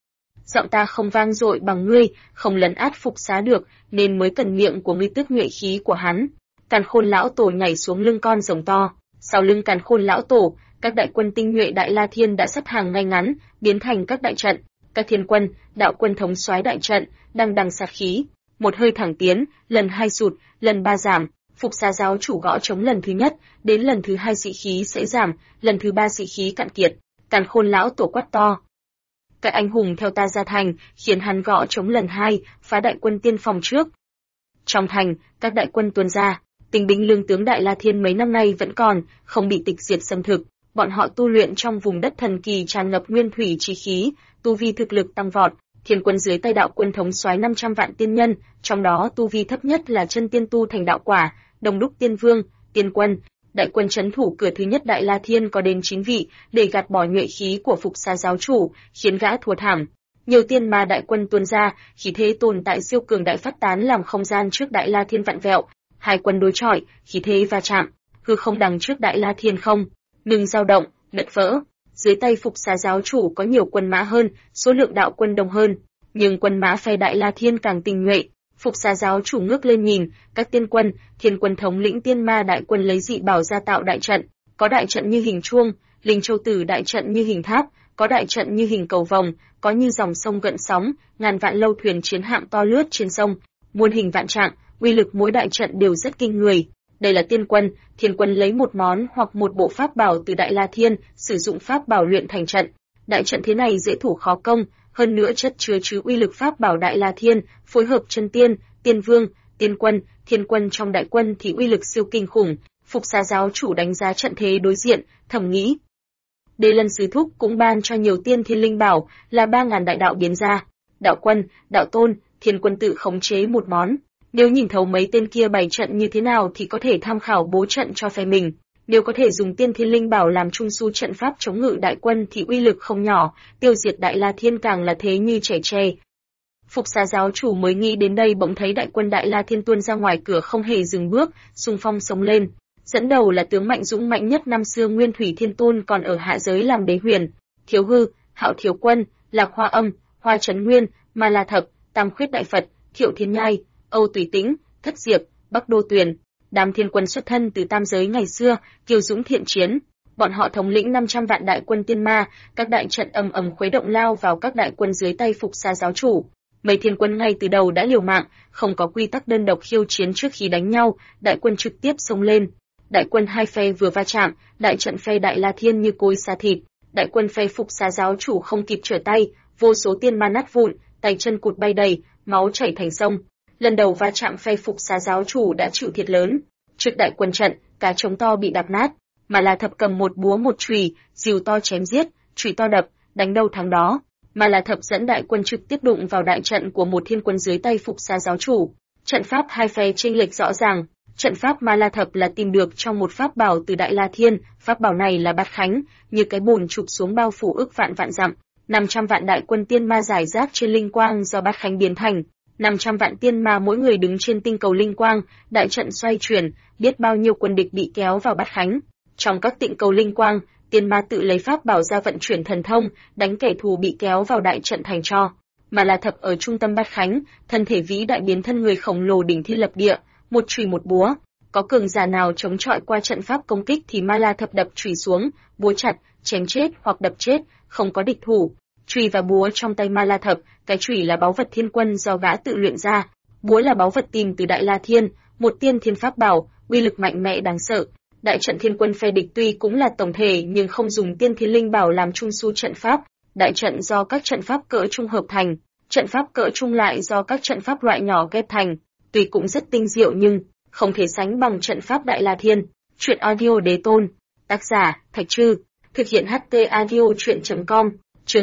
Giọng ta không vang dội bằng ngươi, không lấn át phục xá được, nên mới cần miệng của ngươi tước nhuệ khí của hắn. Càn Khôn lão tổ nhảy xuống lưng con rồng to, sau lưng Càn Khôn lão tổ, các đại quân tinh nhuệ Đại La Thiên đã sắp hàng ngay ngắn, biến thành các đại trận, các thiên quân, đạo quân thống soái đại trận, đằng đằng sát khí, một hơi thẳng tiến, lần 2 sụt, lần 3 giảm. Phục xá giáo chủ gõ trống lần thứ nhất, đến lần thứ 2 sĩ khí sẽ giảm, lần thứ 3 sĩ khí cạn kiệt. Càn Khôn lão tổ quát to: các anh hùng theo ta ra thành, khiến hắn gõ trống lần 2, phá đại quân tiên phòng trước. Trong thành, các đại quân tuôn ra, tinh binh lương tướng Đại La Thiên mấy năm nay vẫn còn, không bị tịch diệt xâm thực. Bọn họ tu luyện trong vùng đất thần kỳ tràn ngập nguyên thủy chi khí, tu vi thực lực tăng vọt. Thiên quân dưới tay đạo quân thống soái 500 vạn tiên nhân, trong đó tu vi thấp nhất là chân tiên tu thành đạo quả, đồng đúc tiên vương, tiên quân. Đại quân trấn thủ cửa thứ nhất Đại La Thiên có đến 9 vị, để gạt bỏ nhuệ khí của phục xá giáo chủ, khiến gã thua thảm. Nhiều tiên ma đại quân tuôn ra, khí thế tồn tại siêu cường đại phát tán làm không gian trước Đại La Thiên vặn vẹo. Hai quân đối chọi, khí thế va chạm, hư không đằng trước Đại La Thiên không ngừng dao động, đất vỡ. Dưới tay phục xá giáo chủ có nhiều quân mã hơn, số lượng đạo quân đông hơn, nhưng quân mã phe Đại La Thiên càng tinh nhuệ. Phục xá giáo chủ ngước lên nhìn, các tiên quân, thiên quân thống lĩnh tiên ma đại quân lấy dị bảo ra tạo đại trận, có đại trận như hình chuông, linh châu tử đại trận như hình tháp, có đại trận như hình cầu vồng, có như dòng sông gợn sóng, ngàn vạn lâu thuyền chiến hạm to lướt trên sông, muôn hình vạn trạng, uy lực mỗi đại trận đều rất kinh người. Đây là tiên quân, thiên quân lấy một món hoặc một bộ pháp bảo từ Đại La Thiên, sử dụng pháp bảo luyện thành trận. Đại trận thế này dễ thủ khó công, hơn nữa chất chứa uy lực pháp bảo Đại La Thiên, phối hợp chân tiên, tiên vương, tiên quân, thiên quân trong đại quân thì uy lực siêu kinh khủng. Phục xá giáo chủ đánh giá trận thế đối diện, thầm nghĩ: Đế Lân Sứ Thúc cũng ban cho nhiều tiên thiên linh bảo, là 3000 đại đạo biến ra. Đạo quân, đạo tôn, thiên quân tự khống chế một món. Nếu nhìn thấu mấy tên kia bày trận như thế nào thì có thể tham khảo bố trận cho phe mình. Nếu có thể dùng tiên thiên linh bảo làm trung su trận pháp chống ngự đại quân thì uy lực không nhỏ, tiêu diệt Đại La Thiên càng là thế như trẻ tre. Phục xá giáo chủ mới nghĩ đến đây bỗng thấy đại quân Đại La Thiên tuôn ra ngoài cửa không hề dừng bước, xung phong sống lên. Dẫn đầu là tướng mạnh dũng mạnh nhất năm xưa Nguyên Thủy Thiên Tôn còn ở hạ giới làm đế huyền, Thiếu Hư, Hạo Thiếu Quân, Lạc Hoa Âm, Hoa Chấn Nguyên, Ma La Thập, Tam Khuyết Đại Phật, Thiệu Thiên Nhai, Âu Tùy Tĩnh, Thất Diệp, Bắc Đô Tuyền. Đám thiên quân xuất thân từ tam giới ngày xưa, kiêu dũng thiện chiến. Bọn họ thống lĩnh 500 vạn đại quân tiên ma, các đại trận ầm ầm khuấy động lao vào các đại quân dưới tay phục xá giáo chủ. Mấy thiên quân ngay từ đầu đã liều mạng, không có quy tắc đơn độc khiêu chiến trước khi đánh nhau, đại quân trực tiếp xông lên. Đại quân hai phe vừa va chạm, đại trận phe Đại La Thiên như cối xà thịt, đại quân phe phục xá giáo chủ không kịp trở tay, vô số tiên ma nát vụn, tay chân cụt bay đầy, máu chảy thành sông. Lần đầu va chạm phe phục xá giáo chủ đã chịu thiệt lớn. Trước đại quân trận, cá trống to bị đạp nát, mà là Thập cầm một búa một chùy, rìu to chém giết, chùy to đập, đánh đâu thắng đó. Mà là Thập dẫn đại quân trực tiếp đụng vào đại trận của một thiên quân dưới tay phục xá giáo chủ. Trận pháp hai phe chênh lệch rõ ràng. Trận pháp Ma La Thập là tìm được trong một pháp bảo từ Đại La Thiên, pháp bảo này là Bát Khánh, như cái bồn chụp xuống bao phủ ức vạn vạn dặm. 500 vạn đại quân tiên ma giải rác trên linh quang do Bát Khánh biến thành. 500 vạn tiên ma mỗi người đứng trên tinh cầu linh quang, đại trận xoay chuyển, biết bao nhiêu quân địch bị kéo vào Bát Khánh. Trong các tinh cầu linh quang, tiên ma tự lấy pháp bảo ra vận chuyển thần thông, đánh kẻ thù bị kéo vào đại trận thành tro. Mà là Thập ở trung tâm Bát Khánh, thân thể vĩ đại biến thân người khổng lồ đỉnh thiên lập địa, một chùy một búa. Có cường giả nào chống chọi qua trận pháp công kích thì Ma La Thập đập chùy xuống, búa chặt, chém chết hoặc đập chết, không có địch thủ. Chùy và búa trong tay Ma La Thập, cái chùy là báu vật thiên quân do gã tự luyện ra, búa là báu vật tìm từ Đại La Thiên, một tiên thiên pháp bảo, uy lực mạnh mẽ đáng sợ. Đại trận thiên quân phe địch tuy cũng là tổng thể nhưng không dùng tiên thiên linh bảo làm trung su trận pháp, đại trận do các trận pháp cỡ trung hợp thành, trận pháp cỡ trung lại do các trận pháp loại nhỏ ghép thành, tuy cũng rất tinh diệu nhưng không thể sánh bằng trận pháp Đại La Thiên. Truyện audio Đế Tôn, tác giả Thạch Trư, thực hiện HT audio truyện.com. Chương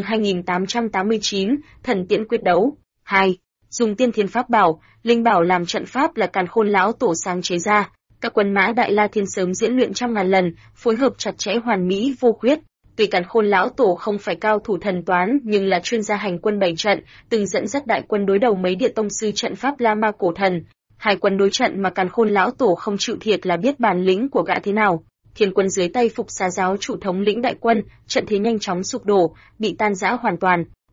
2889, Thần Tiễn Quyết Đấu 2. Dùng tiên thiên pháp bảo, linh bảo làm trận pháp là Càn Khôn lão tổ sáng chế ra. Các quân mã Đại La Thiên sớm diễn luyện trăm ngàn lần, phối hợp chặt chẽ hoàn mỹ vô khuyết. Tuy Càn Khôn lão tổ không phải cao thủ thần toán nhưng là chuyên gia hành quân bày trận, từng dẫn dắt đại quân đối đầu mấy địa tông sư trận pháp La Ma cổ thần. Hai quân đối trận mà Càn Khôn lão tổ không chịu thiệt là biết bản lĩnh của gã thế nào. Thiên quân dưới tay phục xá giáo chủ thống lĩnh đại quân, trận thế nhanh chóng sụp đổ, bị tan rã hoàn toàn.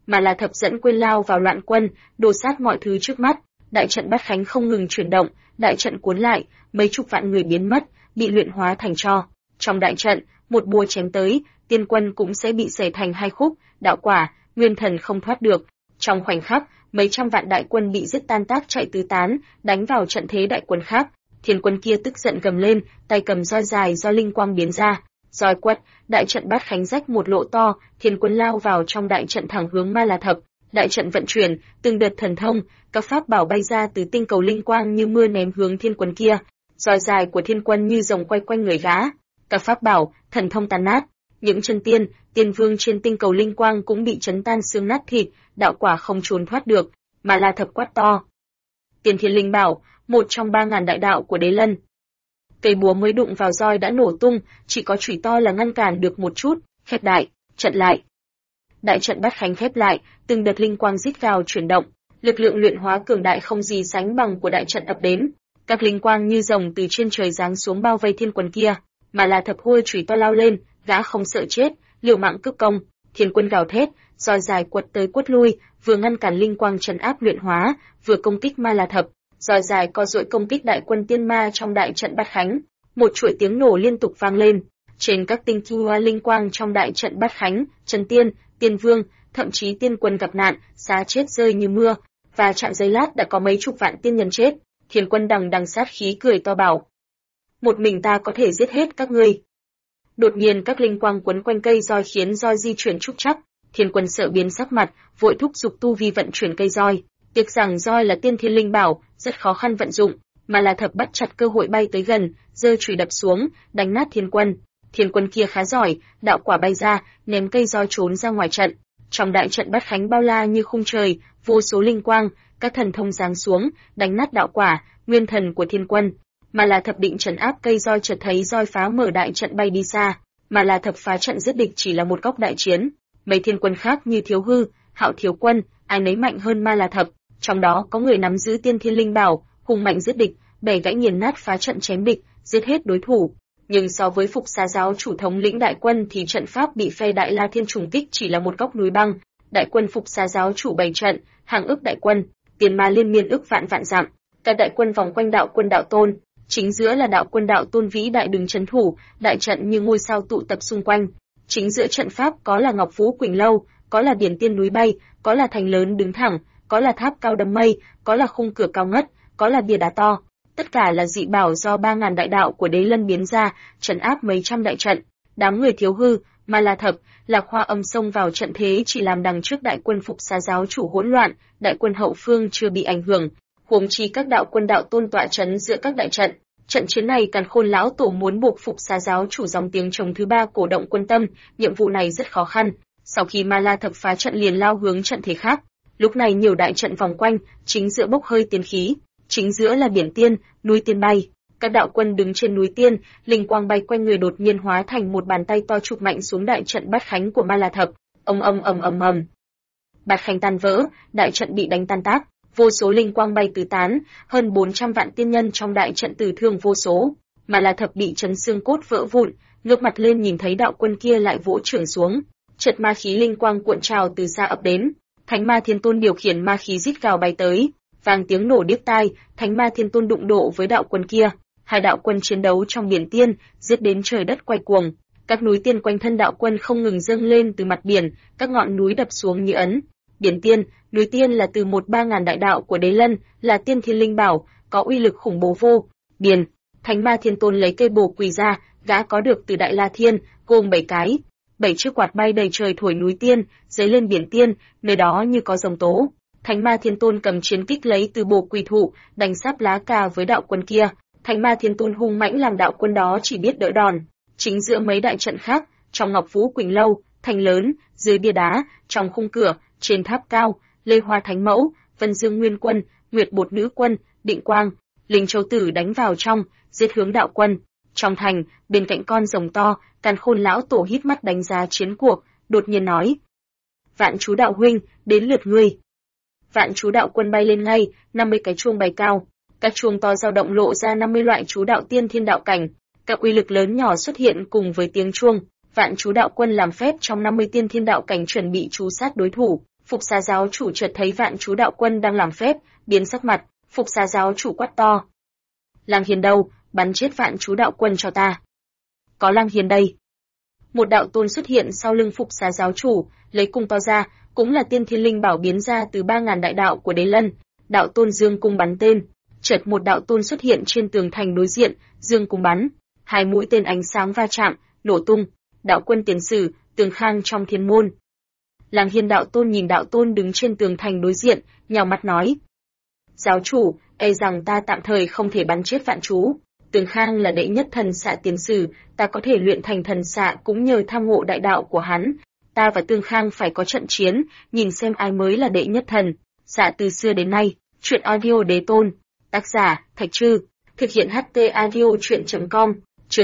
mà là Thập dẫn quân lao vào loạn quân, đồ sát mọi thứ trước mắt. Đại trận Bát Khánh không ngừng chuyển động, đại trận cuốn lại, mấy chục vạn người biến mất, bị luyện hóa thành tro. Trong đại trận, một búa chém tới, tiên quân cũng sẽ bị xẻ thành hai khúc, đạo quả, nguyên thần không thoát được. Trong khoảnh khắc, mấy trăm vạn đại quân bị giết tan tác chạy tứ tán, đánh vào trận thế đại quân khác. Thiên quân kia tức giận gầm lên, tay cầm roi dài do linh quang biến ra, roi quật, đại trận Bát Khánh rách một lỗ to, thiên quân lao vào trong đại trận thẳng hướng Ma La Thập. Đại trận vận chuyển, từng đợt thần thông, các pháp bảo bay ra từ tinh cầu linh quang như mưa ném hướng thiên quân kia. Roi dài của thiên quân như rồng quay quanh người gã. Các pháp bảo, thần thông tan nát. Những chân tiên, tiên vương trên tinh cầu linh quang cũng bị chấn tan xương nát thịt, đạo quả không trốn thoát được. Ma La Thập quát to. Tiên Thiên Linh Bảo, một trong 3000 đại đạo của Đế Lân. Cây búa mới đụng vào roi đã nổ tung, chỉ có chùy to là ngăn cản được một chút, khép đại, trận lại. Đại trận Bát Khánh khép lại, từng đợt linh quang rít vào chuyển động, lực lượng luyện hóa cường đại không gì sánh bằng của đại trận ập đến. Các linh quang như rồng từ trên trời giáng xuống bao vây thiên quân kia, mà là Thập hôi chùy to lao lên, gã không sợ chết, liều mạng cướp công. Thiên quân gào thét, roi dài quật tới quất lui, vừa ngăn cản linh quang trấn áp luyện hóa, vừa công kích Ma La Thập. Roi dài co duỗi công kích đại quân tiên ma trong đại trận Bát Khánh. Một chuỗi tiếng nổ liên tục vang lên. Trên các tinh thu hoa linh quang trong đại trận Bát Khánh, chân tiên, tiên vương, thậm chí tiên quân gặp nạn, xá chết rơi như mưa, và chạm giây lát đã có mấy chục vạn tiên nhân chết. Thiên quân đằng đằng sát khí cười to bảo: một mình ta có thể giết hết các ngươi. Đột nhiên các linh quang quấn quanh cây roi khiến roi di chuyển trúc trắc. Thiên quân sợ biến sắc mặt, vội thúc giục tu vi vận chuyển cây roi. Tiếc rằng roi là tiên thiên linh bảo, rất khó khăn vận dụng, mà là Thập bắt chặt cơ hội bay tới gần, giơ chùy đập xuống, đánh nát thiên quân. Thiên quân kia khá giỏi, đạo quả bay ra, ném cây roi trốn ra ngoài trận. Trong đại trận Bát Khánh bao la như khung trời, vô số linh quang, các thần thông giáng xuống, đánh nát đạo quả, nguyên thần của thiên quân. Mà là Thập định trấn áp cây roi, chợt thấy roi phá mở đại trận bay đi xa, mà là Thập phá trận giết địch chỉ là một góc đại chiến. Mấy thiên quân khác như Thiếu Hư, Hạo Thiếu Quân, ai nấy mạnh hơn Ma La Thập, trong đó có người nắm giữ tiên thiên linh bảo, hùng mạnh giết địch, bẻ gãy nghiền nát phá trận chém địch, giết hết đối thủ. Nhưng so với Phục Xá giáo chủ thống lĩnh đại quân thì trận pháp bị phe Đại La Thiên trùng kích chỉ là một góc núi băng. Đại quân Phục Xá giáo chủ bày trận, hàng ức đại quân, tiền ma liên miên ức vạn vạn dặm, các đại quân vòng quanh đạo quân đạo tôn, chính giữa là đạo quân đạo tôn vĩ đại đứng trấn thủ, đại trận như ngôi sao tụ tập xung quanh. Chính giữa trận pháp có là Ngọc Phú Quỳnh Lâu, có là điển tiên núi bay, có là thành lớn đứng thẳng, có là tháp cao đâm mây, có là khung cửa cao ngất, có là bia đá to. Tất cả là dị bảo do 3000 đại đạo của Đế Lân biến ra, trấn áp mấy trăm đại trận. Đám người Thiếu Hư, Ma La Thập, Lạc Hoa Âm xông vào trận thế chỉ làm đằng trước đại quân Phục Xá giáo chủ hỗn loạn, đại quân hậu phương chưa bị ảnh hưởng, huống chi các đạo quân đạo tôn tọa trấn giữa các đại trận. Trận chiến này Càn Khôn lão tổ muốn buộc Phục Xá giáo chủ dòng tiếng trống thứ 3 cổ động quân tâm, nhiệm vụ này rất khó khăn. Sau khi Ma La Thập phá trận liền lao hướng trận thế khác. Lúc này nhiều đại trận vòng quanh, chính giữa bốc hơi tiên khí, chính giữa là biển tiên, núi tiên bay. Các đạo quân đứng trên núi tiên, linh quang bay quanh người đột nhiên hóa thành một bàn tay to chụp mạnh xuống đại trận Bát Khánh của Ma La Thập. Ầm ầm ầm ầm ầm. Bát Khánh tan vỡ, đại trận bị đánh tan tác, vô số linh quang bay tứ tán, hơn 400 vạn tiên nhân trong đại trận tử thương vô số. Ma La Thập bị chấn xương cốt vỡ vụn, ngước mặt lên nhìn thấy đạo quân kia lại vỗ chưởng xuống, chợt ma khí linh quang cuộn trào từ xa ập đến. Thánh Ma Thiên Tôn điều khiển ma khí rít gào bay tới, vang tiếng nổ điếc tai, Thánh Ma Thiên Tôn đụng độ với đạo quân kia. Hai đạo quân chiến đấu trong biển tiên, giết đến trời đất quay cuồng. Các núi tiên quanh thân đạo quân không ngừng dâng lên từ mặt biển, các ngọn núi đập xuống như ấn. Biển tiên, núi tiên là từ 3000 đại đạo của Đế Lân, là tiên thiên linh bảo, có uy lực khủng bố vô biên. Thánh Ma Thiên Tôn lấy cây bồ quỳ ra, gã có được từ Đại La Thiên, gồm 7 cái. 7 chiếc quạt bay đầy trời thổi núi tiên, dấy lên biển tiên, nơi đó như có rồng tố. Thánh Ma Thiên Tôn cầm chiến kích lấy từ bồ quỳ thụ, đánh sáp lá cà với đạo quân kia. Thánh Ma Thiên Tôn hung mãnh làm đạo quân đó chỉ biết đỡ đòn. Chính giữa mấy đại trận khác, trong Ngọc Phú Quỳnh Lâu, thành lớn, dưới bia đá, trong khung cửa, trên tháp cao, Lê Hoa Thánh Mẫu, Vân Dương Nguyên Quân, Nguyệt Bột Nữ Quân, Định Quang, Linh Châu Tử đánh vào trong, giết hướng đạo quân. Trong thành, bên cạnh con rồng to, Càn Khôn lão tổ hít mắt đánh giá chiến cuộc, đột nhiên nói: "Vạn Chú đạo huynh, đến lượt ngươi." Vạn Chú đạo quân bay lên ngay, 50 cái chuông bày cao, các chuông to dao động lộ ra 50 loại chú đạo tiên thiên đạo cảnh, các uy lực lớn nhỏ xuất hiện cùng với tiếng chuông. Vạn Chú đạo quân làm phép trong 50 tiên thiên đạo cảnh chuẩn bị chú sát đối thủ, Phục Xá giáo chủ chợt thấy Vạn Chú đạo quân đang làm phép, biến sắc mặt, Phục Xá giáo chủ quát to. Lang Hiền đâu, bắn chết Vạn Chú đạo quân cho ta. Có Lang Hiền đây. Một đạo tôn xuất hiện sau lưng Phục Xá giáo chủ, lấy cung to ra, cũng là tiên thiên linh bảo biến ra từ 3000 đại đạo của Đế Lân. Đạo tôn dương cung bắn tên, chợt một đạo tôn xuất hiện trên tường thành đối diện, dương cung bắn, hai mũi tên ánh sáng va chạm, nổ tung. Đạo quân tiền sử, Tường Khang trong thiên môn. Lang Hiền đạo tôn nhìn đạo tôn đứng trên tường thành đối diện, nhào mắt nói: Giáo chủ, e rằng ta tạm thời không thể bắn chết Vạn Chú. Tường Khang là đệ nhất thần xạ tiền sử, ta có thể luyện thành thần xạ cũng nhờ tham ngộ đại đạo của hắn. Ta và Tường Khang phải có trận chiến, nhìn xem ai mới là đệ nhất thần xạ từ xưa đến nay. Truyện audio Đế Tôn. Tác giả: Thạch Trư. Thực hiện HT audio truyện.com. Chương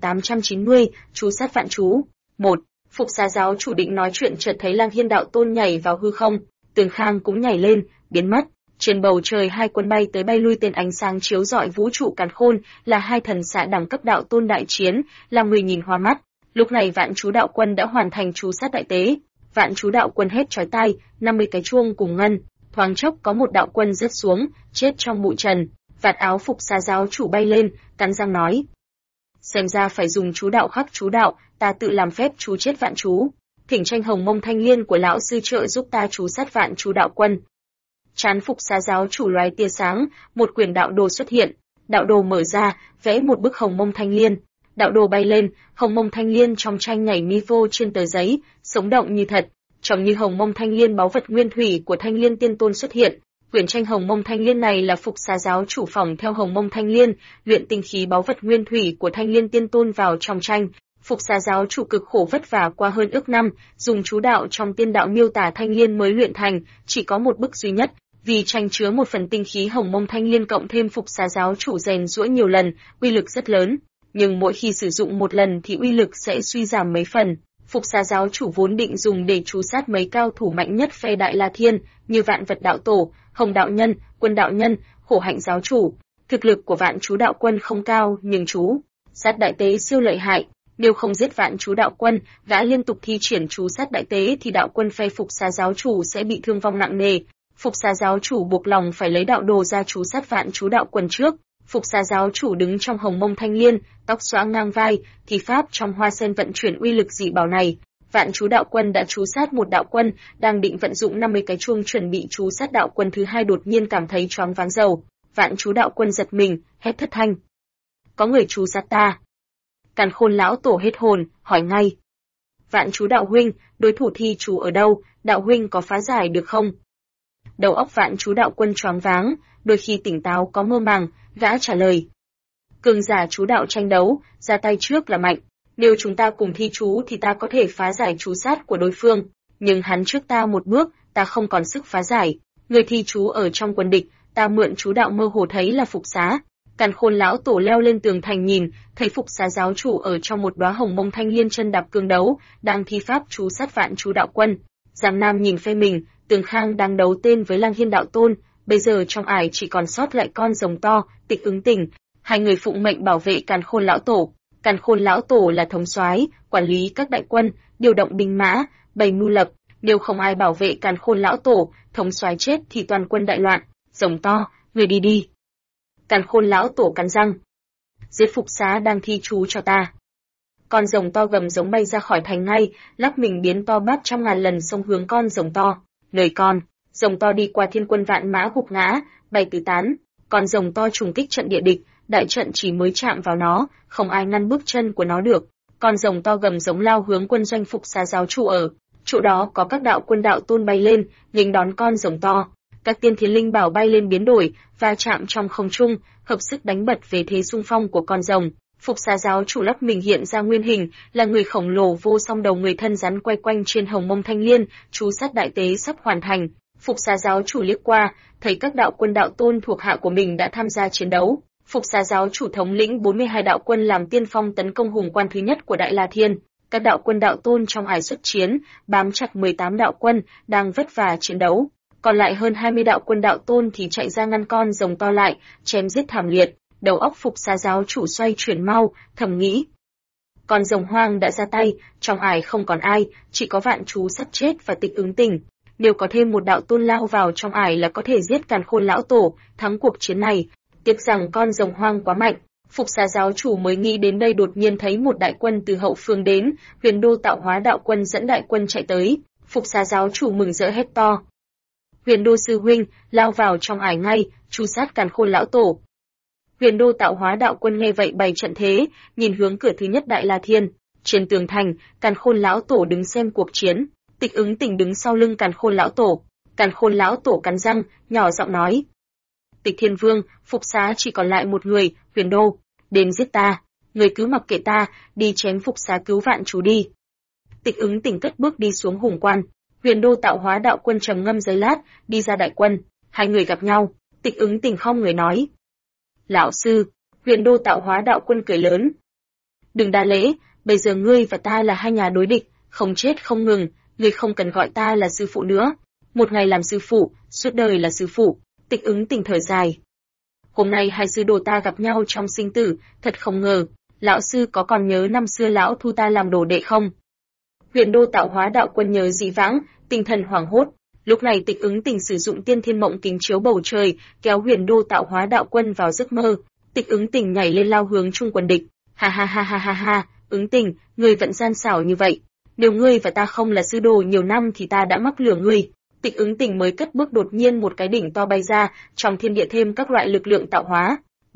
2890, Chú sát Vạn Chú. 1. Phục Xá giáo chủ định nói chuyện chợt thấy Lang Hiên đạo tôn nhảy vào hư không, Tường Khang cũng nhảy lên, biến mất. Trên bầu trời hai quân bay tới bay lui, tên ánh sáng chiếu rọi vũ trụ càn khôn, là hai thần xạ đẳng cấp đạo tôn đại chiến, làm người nhìn hoa mắt. Lúc này Vạn Chú đạo quân đã hoàn thành chú sát đại tế. Vạn Chú đạo quân hét chói tai, 50 cái chuông cùng ngân, thoáng chốc có một đạo quân rớt xuống, chết trong bụi trần. Vạt áo Phục Xá giáo chủ bay lên, cắn răng nói: Xem ra phải dùng chú đạo khắc chú đạo, ta tự làm phép chú chết Vạn Chú. Thỉnh tranh Hồng Mông Thanh Liên của lão sư trợ giúp ta chú sát Vạn Chú đạo quân. Trán Phục Xá giáo chủ lóe tia sáng, một quyển đạo đồ xuất hiện, đạo đồ mở ra, vẽ một bức Hồng Mông Thanh Liên. Đạo đồ bay lên, Hồng Mông Thanh Liên trong tranh nhảy mi vô trên tờ giấy, sống động như thật, trông như Hồng Mông Thanh Liên báu vật nguyên thủy của Thanh Liên Tiên Tôn xuất hiện. Quyển tranh Hồng Mông Thanh Liên này là Phục Xá giáo chủ phỏng theo Hồng Mông Thanh Liên, luyện tinh khí báu vật nguyên thủy của Thanh Liên Tiên Tôn vào trong tranh. Phục Xá giáo chủ cực khổ vất vả qua hơn ức năm, dùng chú đạo trong tiên đạo miêu tả Thanh Liên mới luyện thành, chỉ có một bức duy nhất. Vì tranh chứa một phần tinh khí Hồng Mông Thanh Liên cộng thêm Phục Xá giáo chủ rèn giũa nhiều lần, uy lực rất lớn, nhưng mỗi khi sử dụng một lần thì uy lực sẽ suy giảm mấy phần. Phục Xá giáo chủ vốn định dùng để chú sát mấy cao thủ mạnh nhất phe Đại La Thiên, như Vạn Vật đạo tổ, Hồng đạo nhân, Quân đạo nhân, Khổ Hạnh giáo chủ. Thực lực của Vạn Chú đạo quân không cao, nhưng chú sát đại tế siêu lợi hại. Nếu không giết Vạn Chú đạo quân, gã liên tục thi triển chú sát đại tế thì đạo quân phe Phục Xá giáo chủ sẽ bị thương vong nặng nề. Phục Xá giáo chủ buộc lòng phải lấy đạo đồ ra chú sát Vạn Chú đạo quân trước. Phục Xá giáo chủ đứng trong Hồng Mông Thanh Liên, tóc xõa ngang vai, thì pháp trong hoa sen vận chuyển uy lực dị bảo này. Vạn Chú đạo quân đã chú sát một đạo quân, đang định vận dụng 50 cái chuông chuẩn bị chú sát đạo quân thứ hai, đột nhiên cảm thấy choáng váng dầu. Vạn Chú đạo quân giật mình, hét thất thanh: Có người chú sát ta! Càn Khôn lão tổ hết hồn, hỏi ngay: Vạn Chú đạo huynh, đối thủ thi chú ở đâu, đạo huynh có phá giải được không? Đầu óc Vạn Chú đạo quân choáng váng, đôi khi tỉnh táo có mơ màng, gã trả lời: Cường giả chú đạo tranh đấu, ra tay trước là mạnh. Nếu chúng ta cùng thi chú thì ta có thể phá giải chú sát của đối phương, nhưng hắn trước ta một bước, ta không còn sức phá giải. Người thi chú ở trong quân địch, ta mượn chú đạo mơ hồ thấy là Phục Xá. Càn Khôn lão tổ leo lên tường thành nhìn, thấy Phục Xá giáo chủ ở trong một đóa Hồng Mông Thanh Liên chân đạp cương đấu, đang thi pháp chú sát Vạn Chú đạo quân. Giang Nam nhìn phe mình, Tường Khang đang đấu tên với Lang Hiên đạo tôn, bây giờ trong ải chỉ còn sót lại con rồng to, Tịch Ứng Tình. Hai người phụng mệnh bảo vệ Càn Khôn lão tổ. Càn Khôn lão tổ là thống soái, quản lý các đại quân, điều động binh mã, bày mưu lập. Nếu không ai bảo vệ Càn Khôn lão tổ, thống soái chết thì toàn quân đại loạn. Rồng to, người đi đi. Càn Khôn lão tổ cắn răng: Giết Phục Xá đang thi chú cho ta. Con rồng to gầm giống bay ra khỏi thành ngay, lắc mình biến to bát trăm ngàn lần xông hướng con rồng to. Lời con, rồng to đi qua thiên quân vạn mã gục ngã, bay tứ tán. Con rồng to trùng kích trận địa địch, đại trận chỉ mới chạm vào nó, không ai ngăn bước chân của nó được. Con rồng to gầm giống lao hướng quân doanh Phục Xá giáo chủ ở. Chỗ đó có các đạo quân đạo tôn bay lên, nghênh đón con rồng to. Các tiên thiên linh bảo bay lên biến đổi, va chạm trong không trung, hợp sức đánh bật về thế xung phong của con rồng. Phục Xá giáo chủ lắp mình hiện ra nguyên hình, là người khổng lồ vô song, đầu người thân rắn quay quanh trên Hồng Mông Thanh Liên, chú sát đại tế sắp hoàn thành. Phục Xá giáo chủ liếc qua, thấy các đạo quân đạo tôn thuộc hạ của mình đã tham gia chiến đấu. Phục Xá giáo chủ thống lĩnh 42 đạo quân làm tiên phong tấn công hùng quan thứ nhất của Đại La Thiên. Các đạo quân đạo tôn trong ải xuất chiến, bám chặt 18 đạo quân đang vất vả chiến đấu. Còn lại hơn 20 đạo quân đạo tôn thì chạy ra ngăn con rồng to lại, chém giết thảm liệt. Đầu óc Phục Xá giáo chủ xoay chuyển mau, thầm nghĩ: Con rồng hoang đã ra tay, trong ải không còn ai, chỉ có Vạn Chú sắp chết và Tịch Ứng Tình. nếu có thêm một đạo tôn lao vào trong ải là có thể giết Càn Khôn lão tổ, thắng cuộc chiến này. Tiếc rằng con rồng hoang quá mạnh. Phục Xá giáo chủ mới nghĩ đến đây đột nhiên thấy một đại quân từ hậu phương đến, Huyền Đô Tạo Hóa đạo quân dẫn đại quân chạy tới. Phục Xá giáo chủ mừng rỡ hét to: Huyền Đô sư huynh, lao vào trong ải ngay, tru sát Càn Khôn lão tổ. Huyền Đô Tạo Hóa đạo quân nghe vậy bày trận thế, nhìn hướng cửa thứ nhất Đại La Thiên. Trên tường thành, Càn Khôn lão tổ đứng xem cuộc chiến. Tịch Ứng Tình đứng sau lưng Càn Khôn lão tổ. Càn Khôn lão tổ cắn răng, nhỏ giọng nói: Tịch Thiên Vương, Phục Xá chỉ còn lại một người, Huyền Đô, đến giết ta, người cứ mặc kệ ta, đi chém Phục Xá cứu vạn chú đi. Tịch Ứng Tình cất bước đi xuống hùng quan. Huyền Đô Tạo Hóa đạo quân trầm ngâm giây lát, đi ra đại quân. Hai người gặp nhau, Tịch Ứng Tình không người nói: Lão sư. Huyền Đô Tạo Hóa đạo quân cười lớn: Đừng đa lễ, bây giờ ngươi và ta là hai nhà đối địch, không chết không ngừng, ngươi không cần gọi ta là sư phụ nữa. Một ngày làm sư phụ, suốt đời là sư phụ. Tịch Ứng Tình thở dài: Hôm nay hai sư đồ ta gặp nhau trong sinh tử, thật không ngờ. Lão sư có còn nhớ năm xưa lão thu ta làm đồ đệ không? Huyền Đô Tạo Hóa đạo quân nhớ dĩ vãng, tinh thần hoảng hốt. Lúc này Tịch Ứng Tình sử dụng Tiên Thiên Mộng Kính chiếu bầu trời, kéo Huyền Đô Tạo Hóa đạo quân vào giấc mơ. Tịch Ứng Tình nhảy lên lao hướng chung quân địch. Ha ha ha ha ha ha, Ứng Tình, ngươi vẫn gian xảo như vậy. Nếu ngươi và ta không là sư đồ nhiều năm thì ta đã mắc lừa ngươi. Tịch Ứng Tình mới cất bước đột nhiên một cái đỉnh to bay ra, trong thiên địa thêm các loại lực lượng tạo hóa.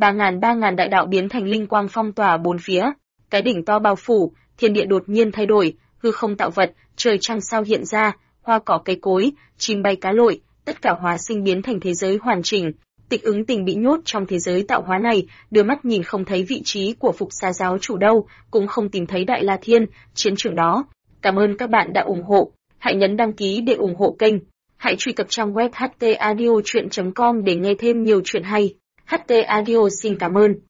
3.000 đại đạo biến thành linh quang phong tỏa bốn phía. Cái đỉnh to bao phủ, thiên địa đột nhiên thay đổi, hư không tạo vật, trời trăng sao hiện ra, hoa cỏ cây cối, chim bay cá lội, tất cả hóa sinh biến thành thế giới hoàn chỉnh. Tịch Ứng Tình bị nhốt trong thế giới tạo hóa này, đưa mắt nhìn không thấy vị trí của Phục Xá giáo chủ đâu, cũng không tìm thấy Đại La Thiên, chiến trường đó. Cảm ơn các bạn đã ủng hộ. Hãy nhấn đăng ký để ủng hộ kênh. Hãy truy cập trang web htaudio.com để nghe thêm nhiều chuyện hay. HT Audio xin cảm ơn.